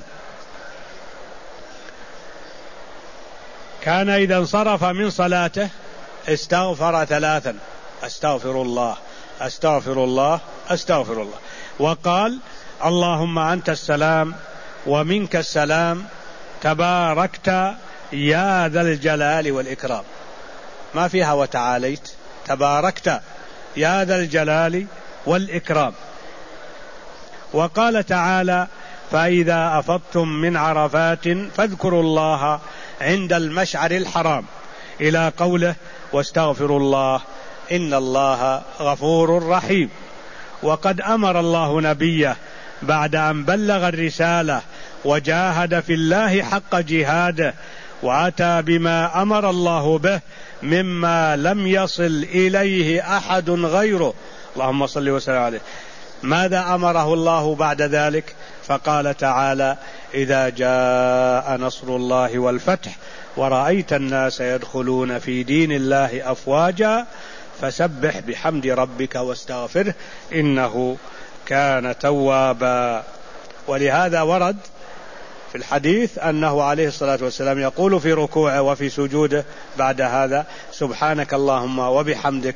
A: كان إذا انصرف من صلاته استغفر 3: أستغفر الله أستغفر الله أستغفر الله. وقال: اللهم أنت السلام ومنك السلام تباركت يا ذا الجلال والإكرام. ما فيها وتعاليت، تباركت يا ذا الجلال والإكرام. وقال تعالى: فإذا أفضتم من عرفات فاذكروا الله عند المشعر الحرام، إلى قوله واستغفروا الله إن الله غفور رحيم. وقد أمر الله نبيه بعد أن بلغ الرسالة وجاهد في الله حق جهاده وأتى بما أمر الله به مما لم يصل إليه أحد غيره، اللهم صل وسلم عليه. ماذا أمره الله بعد ذلك؟ فقال تعالى: إذا جاء نصر الله والفتح ورأيت الناس يدخلون في دين الله أفواجا فسبح بحمد ربك واستغفره إنه كان توابا. ولهذا ورد في الحديث أنه عليه الصلاة والسلام يقول في ركوعه وفي سجوده بعد هذا: سبحانك اللهم وبحمدك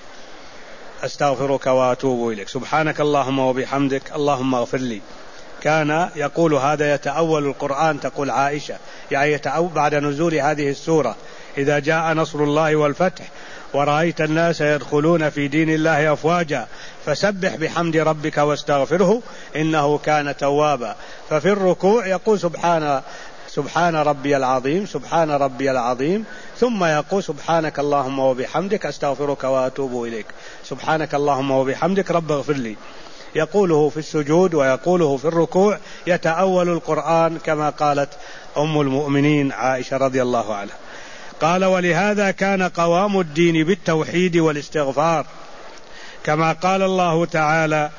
A: أستغفرك وأتوب إليك، سبحانك اللهم وبحمدك اللهم اغفر لي. كان يقول هذا يتأول القرآن، تقول عائشة، يعني يتأول بعد نزول هذه السورة: إذا جاء نصر الله والفتح ورأيت الناس يدخلون في دين الله أفواجا فسبح بحمد ربك واستغفره إنه كان توابا. ففي الركوع يقول سبحان ربي العظيم، سبحان ربي العظيم، ثم يقول سبحانك اللهم وبحمدك أستغفرك وأتوب إليك، سبحانك اللهم وبحمدك رب اغفر لي. يقوله في السجود ويقوله في الركوع، يتأول القرآن كما قالت أم المؤمنين عائشة رضي الله عنها. قال: ولهذا كان قوام الدين بالتوحيد والاستغفار، كما قال الله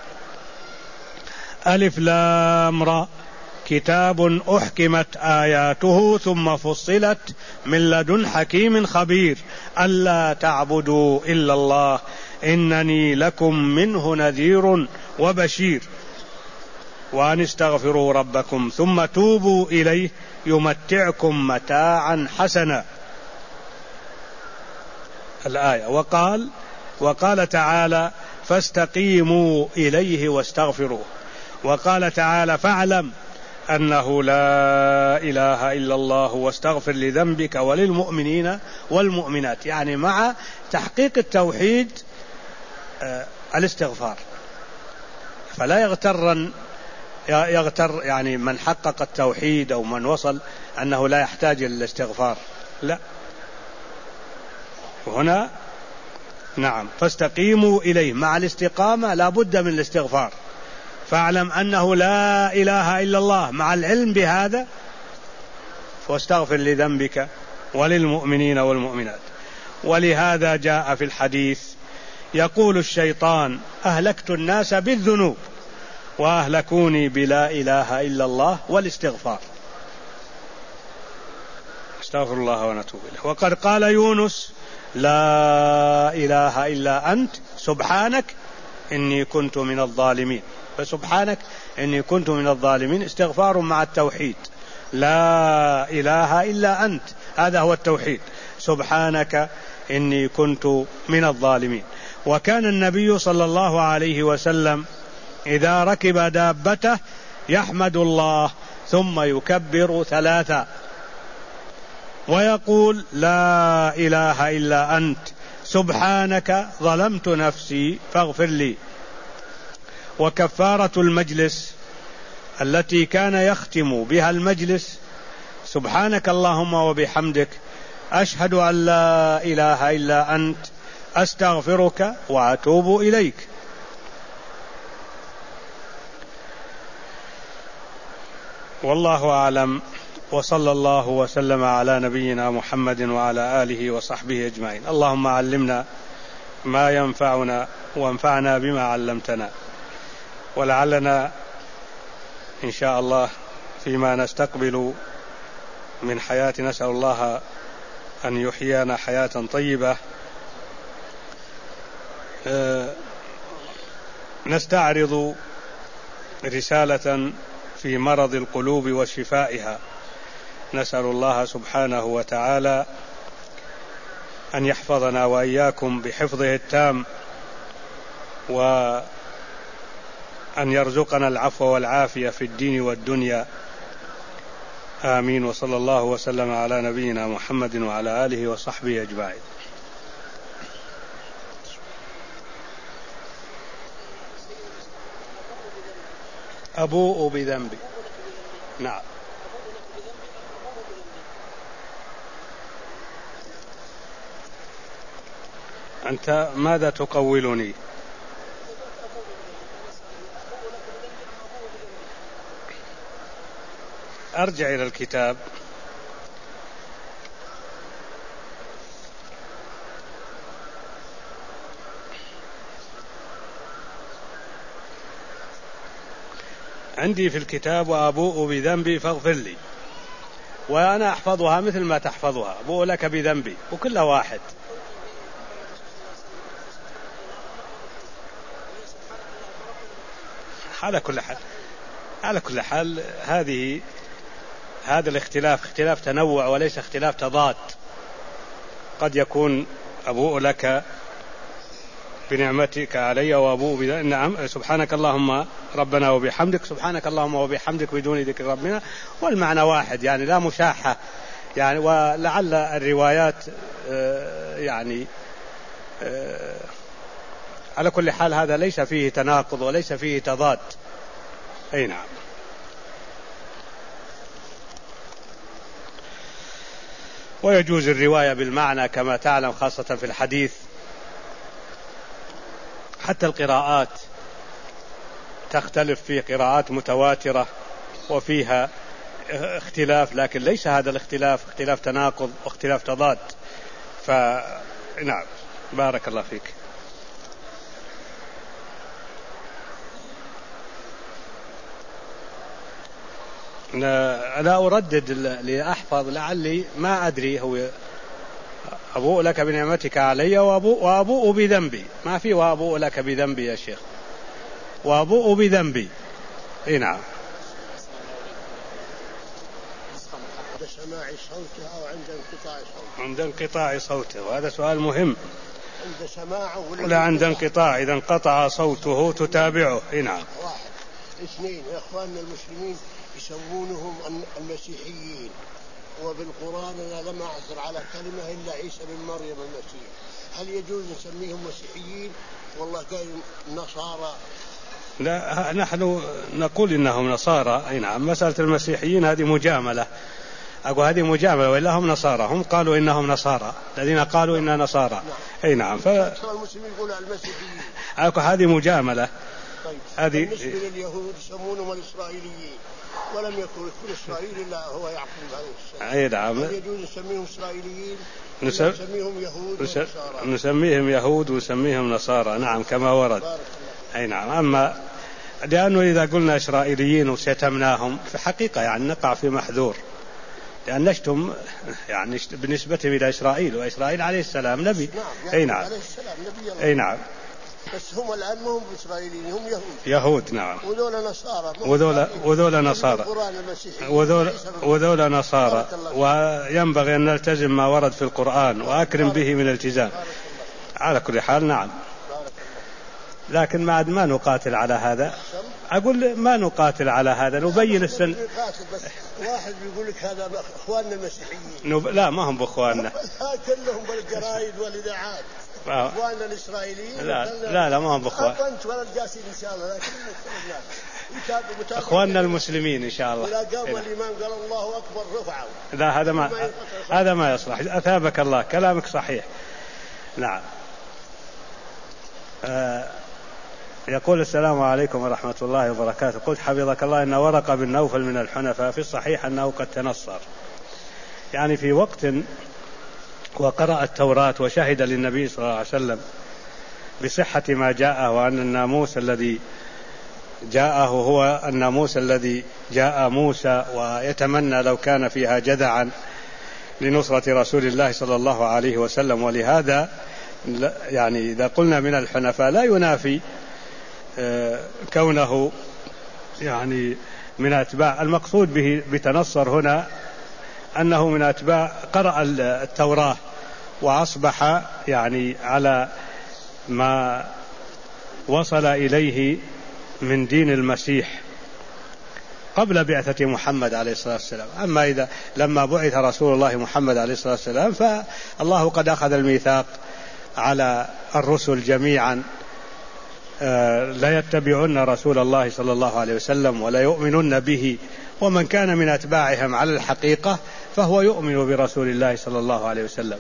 A: ألف لام را كتاب أحكمت آياته ثم فصلت من لدن حكيم خبير ألا تعبدوا إلا الله إنني لكم منه نذير وبشير وأن استغفروا ربكم ثم توبوا إليه يمتعكم متاعا حسنا. الآية. وقال تعالى: فاستقيموا إليه واستغفروه. وقال تعالى: فاعلم أنه لا إله إلا الله واستغفر لذنبك وللمؤمنين والمؤمنات، يعني مع تحقيق التوحيد الاستغفار. فلا يغتر يعني من حقق التوحيد أو من وصل أنه لا يحتاج إلى الاستغفار، لا. وهنا نعم، فاستقيموا إليه، مع الاستقامة لا بد من الاستغفار. فاعلم أنه لا إله إلا الله، مع العلم بهذا واستغفر لذنبك وللمؤمنين والمؤمنات. ولهذا جاء في الحديث: يقول الشيطان أهلكت الناس بالذنوب وأهلكوني بلا إله إلا الله والاستغفار. استغفر الله ونتوب إليه. وقد قال يونس: لا إله إلا أنت سبحانك إني كنت من الظالمين. فسبحانك إني كنت من الظالمين استغفار مع التوحيد، لا إله إلا أنت، هذا هو التوحيد، سبحانك إني كنت من الظالمين. وكان النبي صلى الله عليه وسلم إذا ركب دابته يحمد الله ثم يكبر 3 ويقول: لا إله إلا أنت سبحانك ظلمت نفسي فاغفر لي. وكفارة المجلس التي كان يختم بها المجلس: سبحانك اللهم وبحمدك أشهد أن لا إله إلا أنت أستغفرك وأتوب إليك. والله أعلم، وصلى الله وسلم على نبينا محمد وعلى آله وصحبه أجمعين. اللهم علمنا ما ينفعنا وانفعنا بما علمتنا، ولعلنا إن شاء الله فيما نستقبل من حياة نسأل الله أن يحيينا حياة طيبة نستعرض رسالة في مرض القلوب وشفائها. نسأل الله سبحانه وتعالى أن يحفظنا وإياكم بحفظه التام، وأن يرزقنا العفو والعافية في الدين والدنيا، آمين. وصلى الله وسلم على نبينا محمد وعلى آله وصحبه أجمعين. أبوء بذنبي. نعم. أنت ماذا تقولني؟ أرجع إلى الكتاب. عندي في الكتاب وأبوء بذنبي فاغفر لي، وأنا أحفظها مثل ما تحفظها، أبوء لك بذنبي، وكل واحد. على كل حال هذا الاختلاف اختلاف تنوع وليس اختلاف تضاد. قد يكون أبوء لك بنعمتك علي وأبوء نعم سبحانك اللهم ربنا وبحمدك، سبحانك اللهم وبحمدك بدون ذكر ربنا، والمعنى واحد يعني لا مشاحة يعني. ولعل الروايات يعني على كل حال هذا ليس فيه تناقض وليس فيه تضاد. أي نعم. ويجوز الرواية بالمعنى كما تعلم، خاصة في الحديث. حتى القراءات تختلف، في قراءات متواترة وفيها اختلاف، لكن ليس هذا الاختلاف اختلاف تناقض واختلاف تضاد. فنعم بارك الله فيك. لا أردد لأحفظ، لعلي ما أدري. هو أبوء لك بنعمتك علي وأبوء بذنبي، ما في وأبوء لك بذنبي يا شيخ، وأبوء بذنبي. إيه نعم.
B: عند سماع صوته أو عند انقطاع صوته؟
A: عند انقطاع صوته، وهذا سؤال مهم.
B: عند سماعه
A: ولا عند انقطاع؟ إذا انقطع صوته تتابعه. إيه نعم.
B: واحد. اثنين، يا إخواننا المسلمين يسمونهم المسيحيين، وبالقرآن أنا لم أعثر على كلمة إلا عيسى بن مريم المسيح. هل يجوز نسميهم مسيحيين والله قال نصارى؟
A: لا، نحن نقول إنهم نصارى. أي نعم. مسألة المسيحيين هذه مجاملة، أقول هذه مجاملة، وإلا هم نصارى، هم قالوا إنهم نصارى، الذين قالوا إننا نصارى. نعم. أي نعم.
B: المسلمين يقولوا المسيحيين.
A: أقول هذه مجاملة.
B: طيب.
A: هذه
B: بالنسبة لليهود يسمونهم الإسرائيليين، ولم يكن إسرائيل إلا هو يعقوب عليه السلام.
A: أي نعم.
B: هل يجوز نسميهم إسرائيليين؟ نسميهم يهود ونصارى؟
A: نسميهم يهود ونسميهم نصارى. نعم كما ورد. أي نعم. أما لأنه إذا قلنا إسرائيليين وشتمناهم في حقيقة يعني نقع في محذور، لأن نشتم يعني بالنسبة إلى إسرائيل، وإسرائيل عليه السلام نبي.
B: نعم.
A: أي نعم. أي نعم.
B: بس هم الآن هم إسرائيليين، هم
A: يهود. نعم.
B: وذولا نصارى.
A: وذولا نصارى. وذولا نصارى. وينبغي أن نلتزم ما ورد في القرآن وأكرم به من التزام. على كل حال. نعم. لكن ما نقاتل على هذا. أقول ما نقاتل على هذا، نبين السن.
B: بس واحد بيقول لك هذا إخواننا المسيحيين.
A: لا، ما هم بإخواننا.
B: كلهم بالجرائد والإذاعات. إخواننا الإسرائيليين.
A: لا ما هم بإخوان.
B: أنت ولا الجاسين إن شاء الله، لكن
A: إخواننا المسلمين إن شاء الله.
B: إذا قام الإمام قال الله أكبر رفعوا.
A: لا، هذا ما يصلح. أثابك الله، كلامك صحيح. نعم. يقول السلام عليكم ورحمة الله وبركاته. قلت حفظك الله إن ورقة بن نوفل من الحنفاء في الصحيح أنه قد تنصر، يعني في وقت وقرأ التوراة وشهد للنبي صلى الله عليه وسلم بصحة ما جاءه، وأن الناموس الذي جاءه هو الناموس الذي جاء موسى، ويتمنى لو كان فيها جذعا لنصرة رسول الله صلى الله عليه وسلم. ولهذا يعني إذا قلنا من الحنفاء لا ينافي كونه يعني من أتباع. المقصود به بتنصر هنا أنه من أتباع، قرأ التوراة وأصبح يعني على ما وصل إليه من دين المسيح قبل بعثة محمد عليه الصلاة والسلام. أما إذا لما بعث رسول الله محمد عليه الصلاة والسلام فالله قد أخذ الميثاق على الرسل جميعا لا يتبعون رسول الله صلى الله عليه وسلم ولا يؤمنون به ومن كان من أتباعهم على الحقيقة فهو يؤمن برسول الله صلى الله عليه وسلم.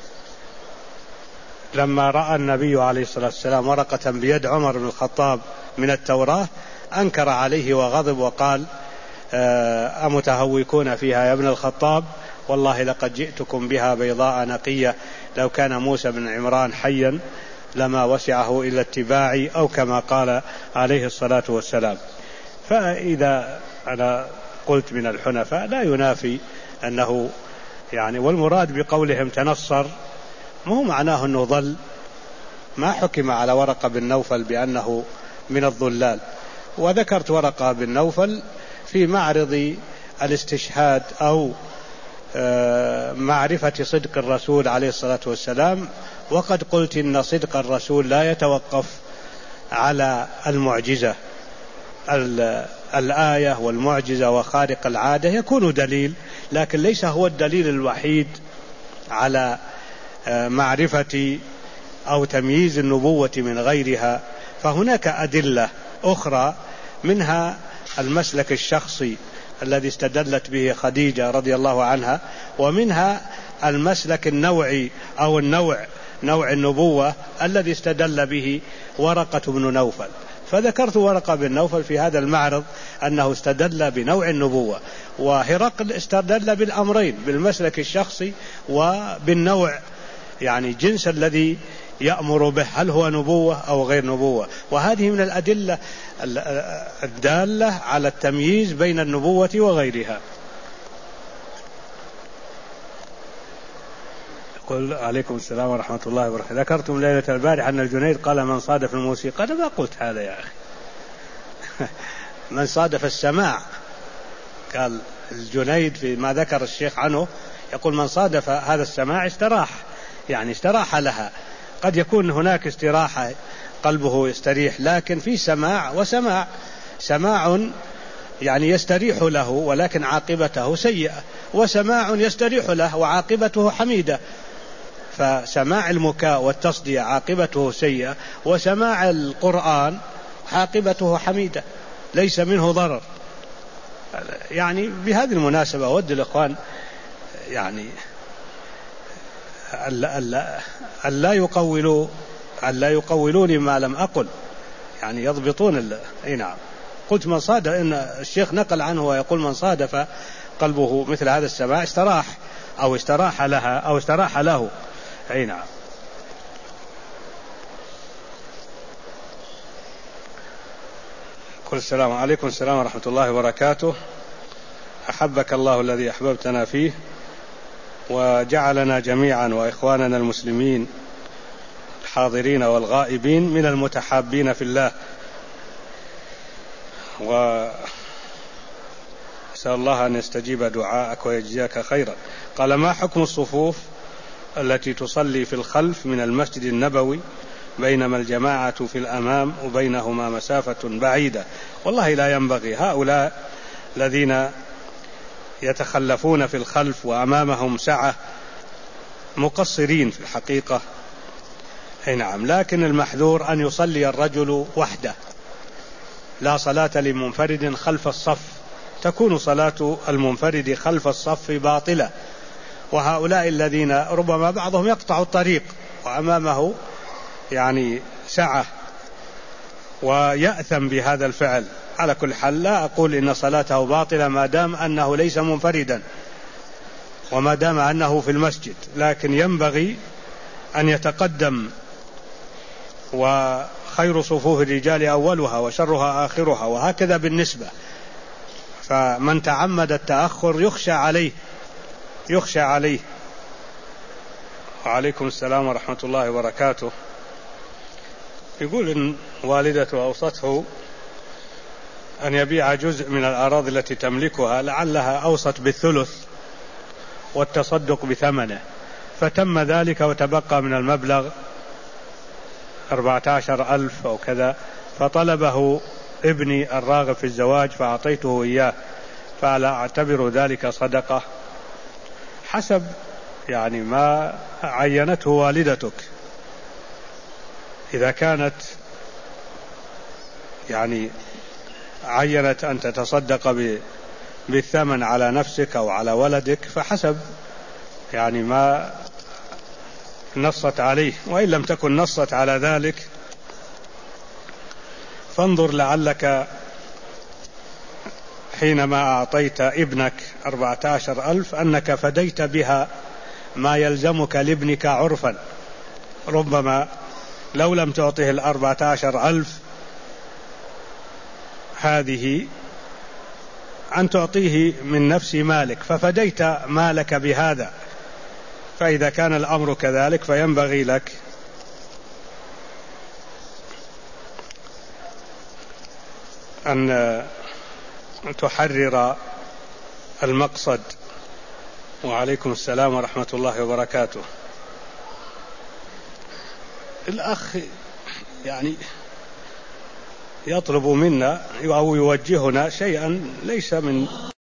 A: لما رأى النبي عليه الصلاة والسلام ورقة بيد عمر بن الخطاب من التوراة أنكر عليه وغضب وقال: أمتهوكون فيها يا ابن الخطاب؟ والله لقد جئتكم بها بيضاء نقية، لو كان موسى بن عمران حيا لما وسعه إلا اتباعي، أو كما قال عليه الصلاة والسلام. فإذا أنا قلت من الحنفاء لا ينافي أنه يعني، والمراد بقولهم تنصر مو معناه أنه ضل، ما حكم على ورقة بن نوفل بأنه من الضلال. وذكرت ورقة بن نوفل في معرض الاستشهاد أو معرفة صدق الرسول عليه الصلاة والسلام، وقد قلت إن صدق الرسول لا يتوقف على المعجزة. الآية والمعجزة وخارق العادة يكون دليل، لكن ليس هو الدليل الوحيد على معرفة أو تمييز النبوة من غيرها. فهناك أدلة أخرى، منها المسلك الشخصي الذي استدلت به خديجة رضي الله عنها، ومنها المسلك النوعي أو نوع النبوة الذي استدل به ورقة بن نوفل. فذكرت ورقة بن نوفل في هذا المعرض أنه استدل بنوع النبوة، وهرقل استدل بالأمرين، بالمسلك الشخصي وبالنوع، يعني جنس الذي يأمر به، هل هو نبوة أو غير نبوة. وهذه من الأدلة الدالة على التمييز بين النبوة وغيرها. قل عليكم السلام ورحمة الله وبركاته. ذكرتم ليلة البارحة أن الجنيد قال: من صادف الموسيقى. أنا ما قلت هذا يا أخي. من صادف السماع، قال الجنيد فيما ذكر الشيخ عنه، يقول: من صادف هذا السماع استراح، يعني استراح لها. قد يكون هناك استراحة قلبه يستريح، لكن في سماع وسماع. سماع يعني يستريح له ولكن عاقبته سيئة، وسماع يستريح له وعاقبته حميدة. فسماع المكاء والتصدية عاقبته سيئة، وسماع القرآن عاقبته حميدة، ليس منه ضرر. يعني بهذه المناسبة أود الإخوان يعني ألا يقولون ما لم أقل، يعني يضبطون نعم. قلت من صادف، إن الشيخ نقل عنه ويقول: من صادف قلبه مثل هذا السماع استراح، أو استراح لها أو استراح له. أي نعم. قل السلام عليكم. السلام ورحمة الله وبركاته. أحبك الله الذي أحببتنا فيه، وجعلنا جميعا وإخواننا المسلمين الحاضرين والغائبين من المتحابين في الله، وأسأل الله أن يستجيب دعاءك ويجزيك خيرا. قال: ما حكم الصفوف التي تصلي في الخلف من المسجد النبوي بينما الجماعة في الأمام وبينهما مسافة بعيدة؟ والله لا ينبغي. هؤلاء الذين يتخلفون في الخلف وأمامهم سعة مقصرين في الحقيقة. أي نعم. لكن المحذور أن يصلي الرجل وحده، لا صلاة لمنفرد خلف الصف، تكون صلاة المنفرد خلف الصف باطلة. وهؤلاء الذين ربما بعضهم يقطع الطريق وأمامه يعني سعة ويأثم بهذا الفعل، على كل حال لا أقول إن صلاته باطلة ما دام أنه ليس منفردا وما دام أنه في المسجد، لكن ينبغي أن يتقدم. وخير صفوف الرجال أولها وشرها آخرها، وهكذا بالنسبة. فمن تعمد التأخر يخشى عليه. وعليكم السلام ورحمة الله وبركاته. يقول إن والدته أوصته أن يبيع جزء من الأراضي التي تملكها، لعلها أوصت بالثلث والتصدق بثمنه، فتم ذلك وتبقى من المبلغ 14,000 أو كذا، فطلبه ابني الراغب في الزواج فأعطيته إياه، فلا أعتبر ذلك صدقة؟ حسب يعني ما عينته والدتك. إذا كانت يعني عينت أن تتصدق بالثمن على نفسك أو على ولدك فحسب يعني ما نصت عليه، وإن لم تكن نصت على ذلك فانظر لعلك حينما أعطيت ابنك 14,000 أنك فديت بها ما يلزمك لابنك عرفا. ربما لو لم تعطه 14,000 هذه أن تعطيه من نفس مالك ففديت مالك بهذا. فإذا كان الأمر كذلك فينبغي لك أن تحرر المقصد. وعليكم السلام ورحمة الله وبركاته. الأخ يعني يطلب منا أو يوجهنا شيئا ليس من